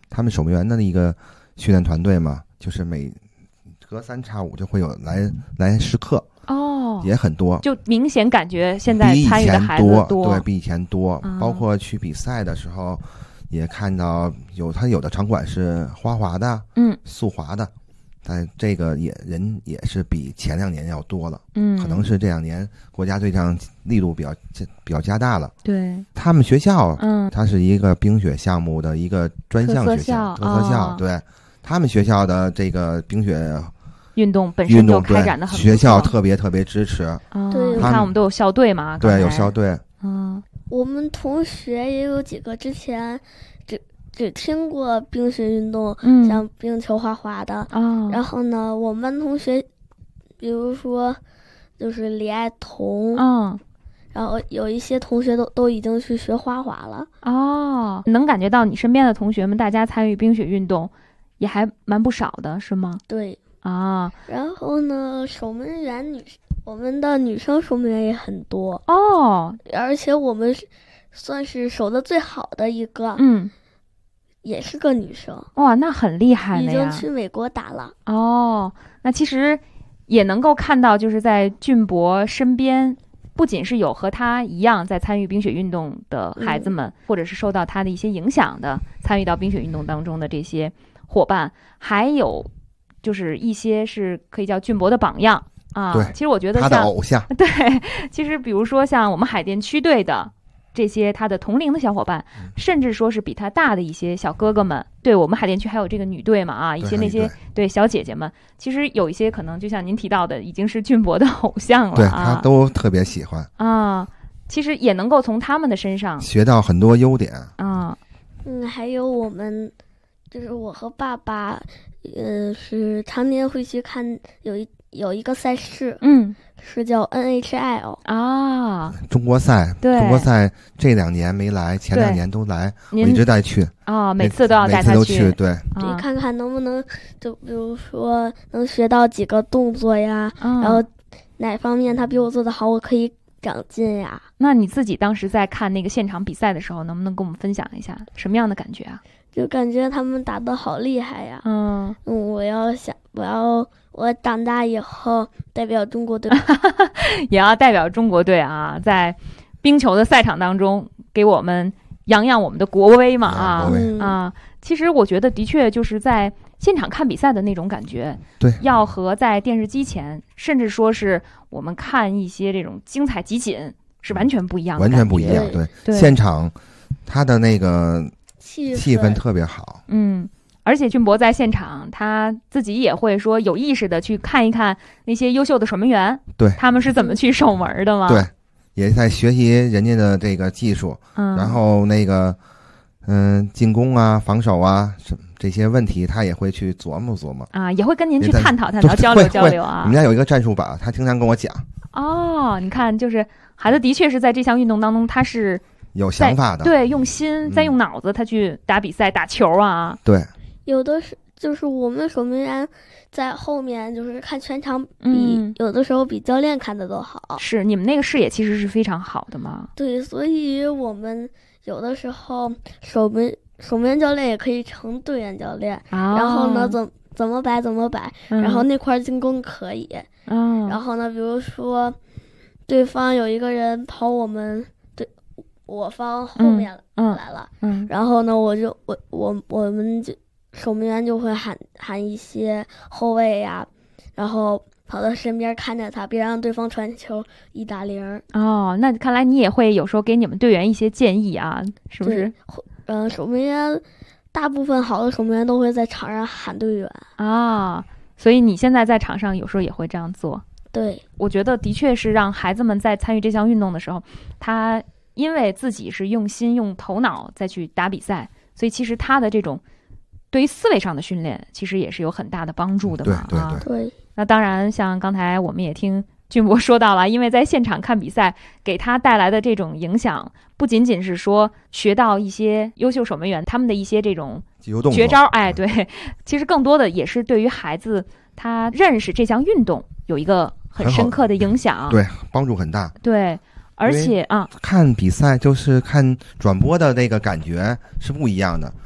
他们守门员的一个训练团队嘛，就是每隔三差五就会有来来试课。 哦， 也很多， 就明显感觉现在参与的孩子多， 多， 对比以前多。 嗯、 包括去比赛的时候，也看到有他有的场馆是花滑的， 嗯， 速滑的，但这个也人也是比前两年要多了， 嗯， 可能是这两年国家队上力度比较比较加大了。 对， 他们学校， 嗯， 它是一个冰雪项目的一个专项学校，特色校， 哦、 对他们学校的这个冰雪。 运动本身就开展的很不错， 学校特别特别支持。 啊、对，你看我们都有校队嘛， 对，有校队。 嗯， 我们同学也有几个之前只只听过冰雪运动， 嗯、 像冰球、滑滑的。 啊， 然后呢，我们班同学，比如说就是李爱彤， 嗯， 然后有一些同学都都已经去学滑滑了。 哦，能感觉到你身边的同学们，大家参与冰雪运动也还蛮不少的，是吗？ 对。 啊， 然后呢，守门员女，我们的女生守门员也很多哦， 而且我们算是守的最好的一个， 嗯， 也是个女生。 哇，那很厉害了呀！ 已经去美国打了。 哦，那其实也能够看到，就是在俊博身边，不仅是有和他一样在参与冰雪运动的孩子们，嗯、或者是受到他的一些影响的参与到冰雪运动当中的这些伙伴，还有。就是一些是可以叫俊博的榜样啊， 对， 其实我觉得像他的偶像， 对，其实比如说像我们海淀区队的这些他的同龄的小伙伴，嗯、甚至说是比他大的一些小哥哥们，对我们海淀区还有这个女队嘛啊，一些那些 对, 对小姐姐们，其实有一些可能就像您提到的，已经是俊博的偶像了， 对啊， 他都特别喜欢啊，其实也能够从他们的身上学到很多优点啊， 嗯，还有我们就是我和爸爸。呃，是常年会去看有一有一个赛事， 嗯， 是叫 N H L 啊， 中国赛， 对， 中国赛这两年没来，前两年都来，我一直带去啊，每次都要带他去，每次都去，对， 对，啊、看看能不能就比如说能学到几个动作呀， 嗯、 然后哪方面他比我做的好，我可以长进呀。 那你自己当时在看那个现场比赛的时候，能不能跟我们分享一下什么样的感觉啊？ 就感觉他们打得好厉害呀！ 嗯嗯，我要想，我要我长大以后代表中国队， 也要代表中国队啊，在冰球的赛场当中给我们扬扬我们的国威嘛啊啊！其实我觉得的确就是在现场看比赛的那种感觉， 对， 要和在电视机前，甚至说是我们看一些这种精彩集锦是完全不一样的， 完全不一样。对， 对现场他的那个。 气气氛特别好， 嗯，而且俊博在现场，他自己也会说有意识的去看一看那些优秀的守门员， 对， 他们是怎么去守门的嘛？ 对，也在学习人家的这个技术， 嗯， 然后那个，嗯、呃，进攻啊、防守啊，什这些问题他也会去琢磨琢磨啊，也会跟您去探讨探讨、交流交流啊。 我们家有一个战术板，他经常跟我讲。 哦，你看，就是孩子的确是在这项运动当中，他是。 有想法的， 对，用心，再用脑子，他去打比赛、嗯、打球啊。 对， 有的是就是我们守门员在后面，就是看全场比， 嗯、 有的时候比教练看的都好。 是，你们那个视野其实是非常好的嘛。 对，所以我们有的时候守门守门员教练也可以成队员教练， 啊、 然后呢，怎怎么摆怎么摆， 嗯、 然后那块进攻可以， 嗯， 然后呢，比如说对方有一个人跑我们。我方后面来了， 嗯，嗯然后呢，我就我我我们就守门员就会喊喊一些后卫呀，然后跑到身边看着他，别让对方传球一打零。 哦，那看来你也会有时候给你们队员一些建议啊，是不是？ 嗯、呃，守门员大部分好的守门员都会在场上喊队员啊，所以你现在在场上有时候也会这样做。 对， 我觉得的确是让孩子们在参与这项运动的时候，他。因为自己是用心用头脑再去打比赛，所以其实他的这种对于思维上的训练，其实也是有很大的帮助的嘛。 对对啊， 对。 那当然，像刚才我们也听俊博说到了，因为在现场看比赛，给他带来的这种影响，不仅仅是说学到一些优秀守门员他们的一些这种绝招，哎，对，其实更多的也是对于孩子他认识这项运动有一个很深刻的影响， 对，帮助很大， 对。而且啊， 看比赛就是看转播的那个感觉是不一样的，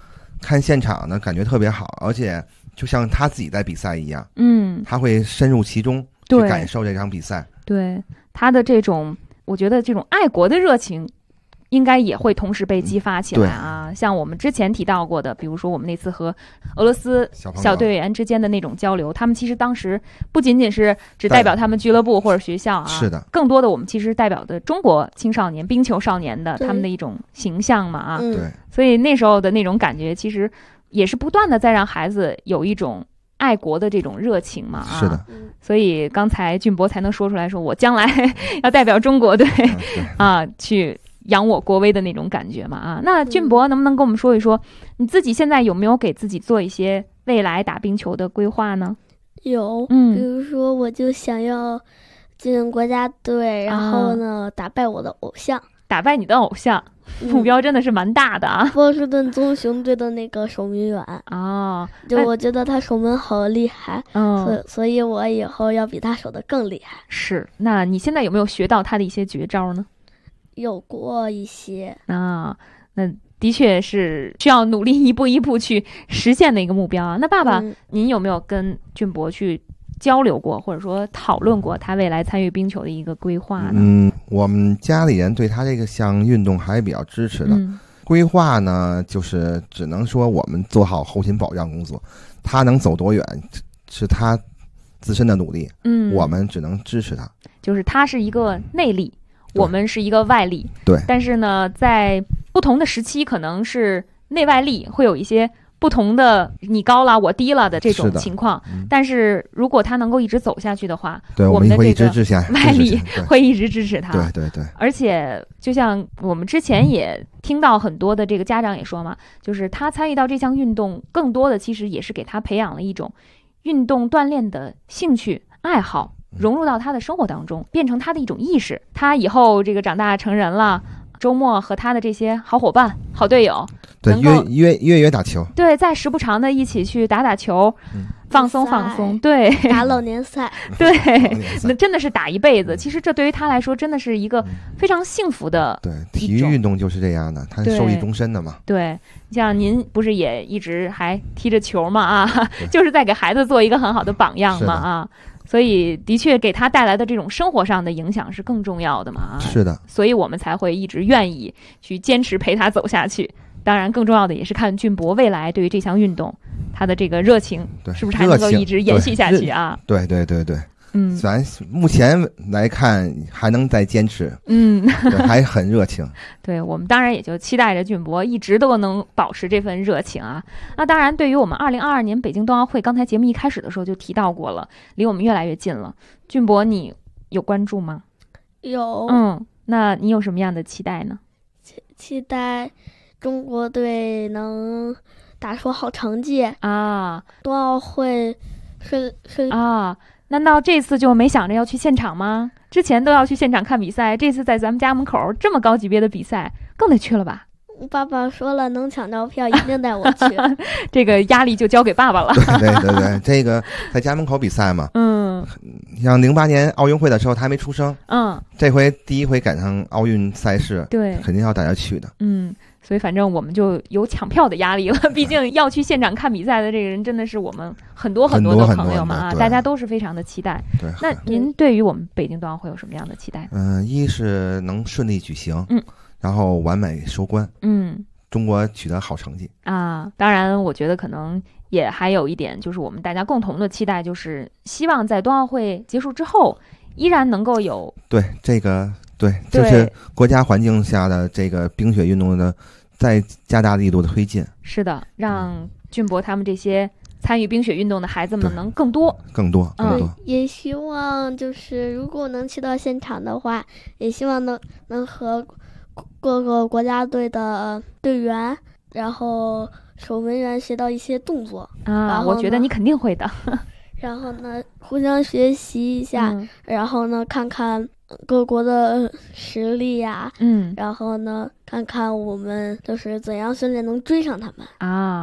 看现场呢，感觉特别好，而且就像他自己在比赛一样， 嗯， 他会深入其中去感受这场比赛。 对他的这种，我觉得这种爱国的热情，应该也会同时被激发起来啊。嗯、像我们之前提到过的，比如说我们那次和俄罗斯小队员之间的那种交流，他们其实当时不仅仅是只代表他们俱乐部或者学校啊， 是的， 更多的我们其实代表的中国青少年、冰球少年的他们的一种形象嘛啊。 对， 所以那时候的那种感觉，其实也是不断的在让孩子有一种爱国的这种热情嘛啊。 是的。 所以刚才俊博才能说出来说，我将来要代表中国队、嗯、啊去扬我国威的那种感觉嘛啊。那俊博能不能跟我们说一说，你自己现在有没有给自己做一些未来打冰球的规划呢？ 有， 嗯， 比如说我就想要进国家队，然后呢、啊、打败我的偶像。 打败你的偶像，目标真的是蛮大的啊！ 波士顿棕熊队的那个守门员哦， 就我觉得他守门好厉害， 嗯， 所以所以我以后要比他守得更厉害。 是，那你现在有没有学到他的一些绝招呢？ 有过一些啊，那的确是需要努力一步一步去实现的一个目标啊。那爸爸，嗯、您有没有跟俊博去交流过，或者说讨论过他未来参与冰球的一个规划呢？ 嗯，我们家里人对他这个项运动还是比较支持的。 嗯、 规划呢，就是只能说我们做好后勤保障工作，他能走多远是他自身的努力， 嗯， 我们只能支持他。 就是他是一个内力，我们是一个外力， 对。 但是呢，在不同的时期，可能是内外力会有一些不同的你高了我低了的这种情况， 嗯、 但是如果他能够一直走下去的话， 对， 我们的这个外力会一直支持他。 对对对。 而且就像我们之前也听到很多的这个家长也说嘛，就是他参与到这项运动，更多的其实也是给他培养了一种运动锻炼的兴趣爱好，融入到他的生活当中，变成他的一种意识。他以后这个长大成人了，周末和他的这些好伙伴、好队友。 对，约约约约打球， 对，在时不常的一起去打打球， 嗯、 放松放松，对， 打老年赛， 对，那真的是打一辈子。其实这对于他来说，真的是一个非常幸福的。 对，体育运动就是这样的，它受益终身的嘛。 对，像您不是也一直还踢着球嘛啊，就是在给孩子做一个很好的榜样嘛啊。所以的确给他带来的这种生活上的影响是更重要的嘛啊。 是的， 所以我们才会一直愿意去坚持陪他走下去。当然更重要的也是看俊博未来对于这项运动他的这个热情是不是还能够一直延续下去啊。 对对对对， 嗯， 咱目前来看还能再坚持， 嗯， 还很热情。 对，我们当然也就期待着俊博一直都能保持这份热情啊。那当然对于我们二零二二年北京冬奥会，刚才节目一开始的时候就提到过了，离我们越来越近了。俊博你有关注吗？ 有。 嗯，那你有什么样的期待呢？ 期期待中国队能打出好成绩啊！ 冬奥会是是啊，难道这次就没想着要去现场吗？之前都要去现场看比赛，这次在咱们家门口这么高级别的比赛，更得去了吧？ 爸爸说了，能抢到票一定带我去。 这个压力就交给爸爸了。 对对对对，这个在家门口比赛嘛， 嗯， 像零八年奥运会的时候他还没出生， 嗯， 这回第一回赶上奥运赛事， 对， 肯定要带他去的， 嗯。所以反正我们就有抢票的压力了，毕竟要去现场看比赛的这个人真的是我们很多很多的朋友嘛啊，大家都是非常的期待。 对， 那您对于我们北京冬奥会有什么样的期待？ 嗯，一是能顺利举行， 嗯， 然后完美收官， 嗯， 中国取得好成绩啊。当然，我觉得可能也还有一点，就是我们大家共同的期待，就是希望在冬奥会结束之后，依然能够有对这个。对，就是国家环境下的这个冰雪运动的再加大力度的推进。 是的，让俊博他们这些参与冰雪运动的孩子们能更多、 更多、更多。 也希望就是如果能去到现场的话，也希望能能和各个国家队的队员，然后守门员学到一些动作啊。我觉得你肯定会的。 然后呢，互相学习一下， 嗯、 然后呢，看看各国的实力呀、啊， 嗯， 然后呢，看看我们就是怎样训练能追上他们啊。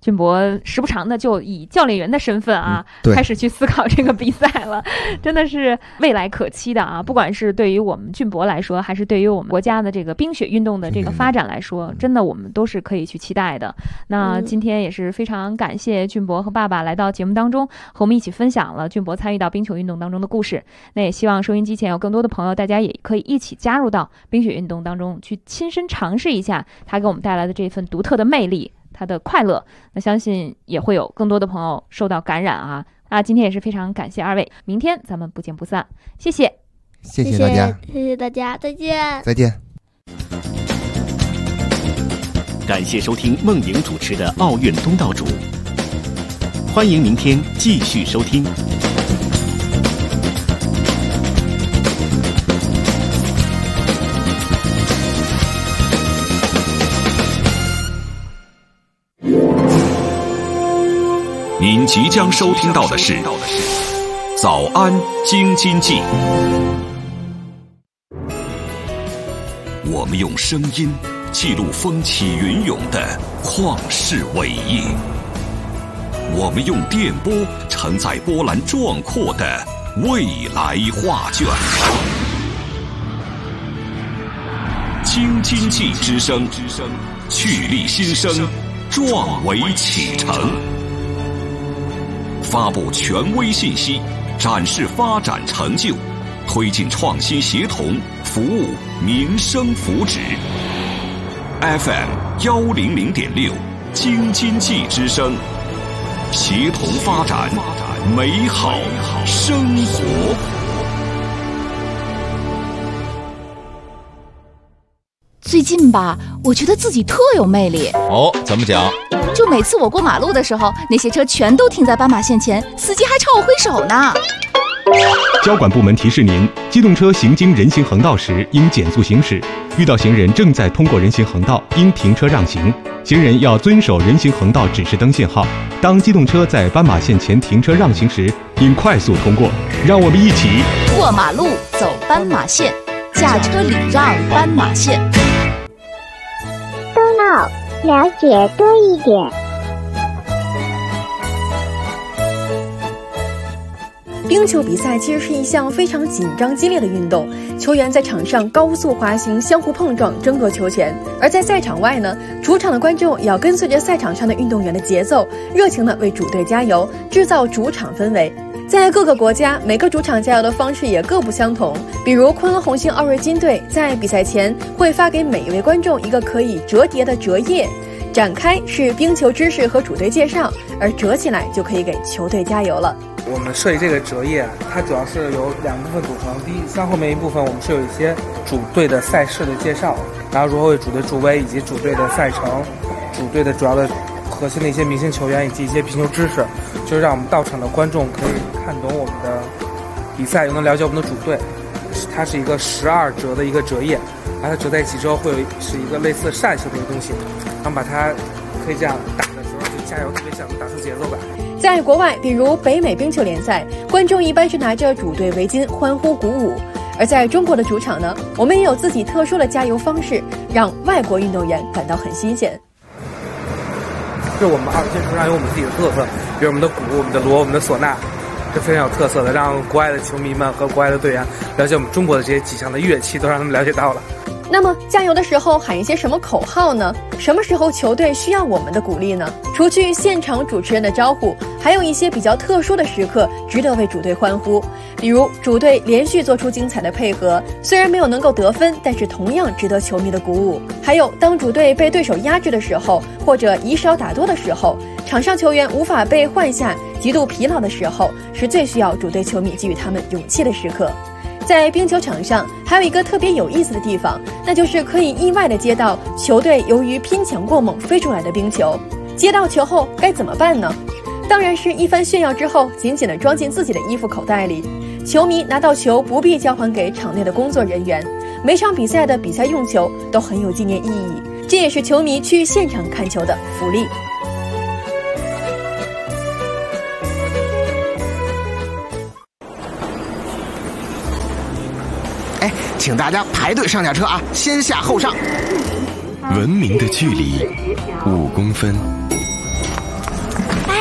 俊博时不常的就以教练员的身份啊、 嗯、 开始去思考这个比赛了，真的是未来可期的啊！不管是对于我们俊博来说，还是对于我们国家的这个冰雪运动的这个发展来说，真的我们都是可以去期待的。那今天也是非常感谢俊博和爸爸来到节目当中，和我们一起分享了俊博参与到冰球运动当中的故事。那也希望收音机前有更多的朋友，大家也可以一起加入到冰雪运动当中去，亲身尝试一下它给我们带来的这份独特的魅力，他的快乐，那相信也会有更多的朋友受到感染啊！啊，今天也是非常感谢二位，明天咱们不见不散，谢谢， 谢谢大家， 谢谢大家，再见， 再见。 感谢收听梦莹主持的《奥运东道主》，欢迎明天继续收听。 您即将收听到的是《早安京津冀》，我们用声音记录风起云涌的旷世伟业，我们用电波承载波澜壮阔的未来画卷。京津冀之声，蓄力新生，壮维启程。发布权威信息，展示发展成就，推进创新协同，服务民生福祉。F M 幺零零点六，京津冀之声，协同发展，美好生活。 最近吧，我觉得自己特有魅力。 哦，怎么讲？ 就每次我过马路的时候，那些车全都停在斑马线前，司机还朝我挥手呢。 交管部门提示您：机动车行经人行横道时应减速行驶，遇到行人正在通过人行横道，应停车让行。行人要遵守人行横道指示灯信号。当机动车在斑马线前停车让行时，应快速通过。让我们一起过马路，走斑马线，驾车礼让斑马线。 东奥，了解多一点。 冰球比赛其实是一项非常紧张激烈的运动，球员在场上高速滑行，相互碰撞，争夺球权；而在赛场外呢，主场的观众也要跟随着赛场上的运动员的节奏，热情地为主队加油，制造主场氛围。在各个国家，每个主场加油的方式也各不相同。比如昆仑红星奥瑞金队在比赛前会发给每一位观众一个可以折叠的折页，展开是冰球知识和主队介绍，而折起来就可以给球队加油了。 我们设计这个折页，它主要是由两部分组成。第一，像后面一部分我们是有一些主队的赛事的介绍，然后如何为主队助威，以及主队的赛程、主队的主要的核心的一些明星球员以及一些冰球知识，就是让我们到场的观众可以看懂我们的比赛，又能了解我们的主队。它是一个十二折的一个折页，然后它折在一起之后会有是一个类似扇形的一个东西，然后把它可以这样打的时候就加油，特别想打出节奏感。 在国外，比如北美冰球联赛，观众一般是拿着主队围巾欢呼鼓舞；而在中国的主场呢，我们也有自己特殊的加油方式，让外国运动员感到很新鲜。 就是我们二线球上有我们自己的特色，比如我们的鼓、我们的锣、我们的唢呐，是非常有特色的，让国外的球迷们和国外的队员了解我们中国的这些几项的乐器，都让他们了解到了。 那么加油的时候喊一些什么口号呢？什么时候球队需要我们的鼓励呢？除去现场主持人的招呼，还有一些比较特殊的时刻值得为主队欢呼，比如主队连续做出精彩的配合，虽然没有能够得分，但是同样值得球迷的鼓舞。还有当主队被对手压制的时候，或者以少打多的时候，场上球员无法被换下，极度疲劳的时候，是最需要主队球迷给予他们勇气的时刻。在冰球场上还有一个特别有意思的地方，那就是可以意外地接到球队由于拼抢过猛飞出来的冰球。接到球后该怎么办呢？当然是一番炫耀之后，紧紧地装进自己的衣服口袋里。球迷拿到球不必交还给场内的工作人员，每场比赛的比赛用球都很有纪念意义，这也是球迷去现场看球的福利。 哎，请大家排队上下车啊，先下后上。 文明的距离五公分，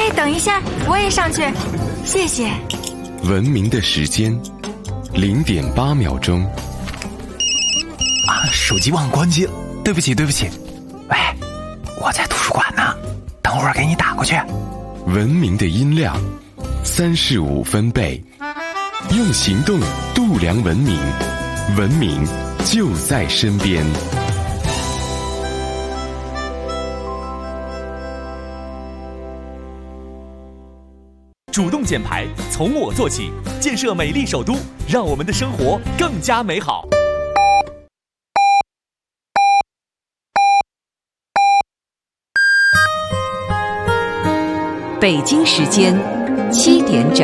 哎，等一下，我也上去，谢谢。 文明的时间，零点八秒钟。 啊，手机忘关机了，对不起，对不起。喂，我在图书馆呢，等会儿给你打过去。 文明的音量，三十五分贝，用行动度量文明，文明就在身边。 主动减排，从我做起，建设美丽首都，让我们的生活更加美好。 北京时间七点整。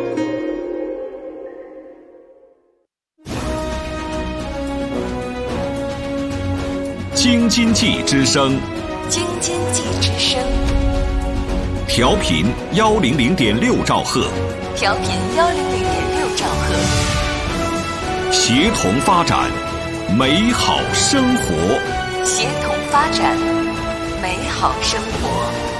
京津冀之声， 京津冀之声。 调频幺零零点六兆赫， 调频幺零零点六兆赫， 协同发展，美好生活。 协同发展，美好生活。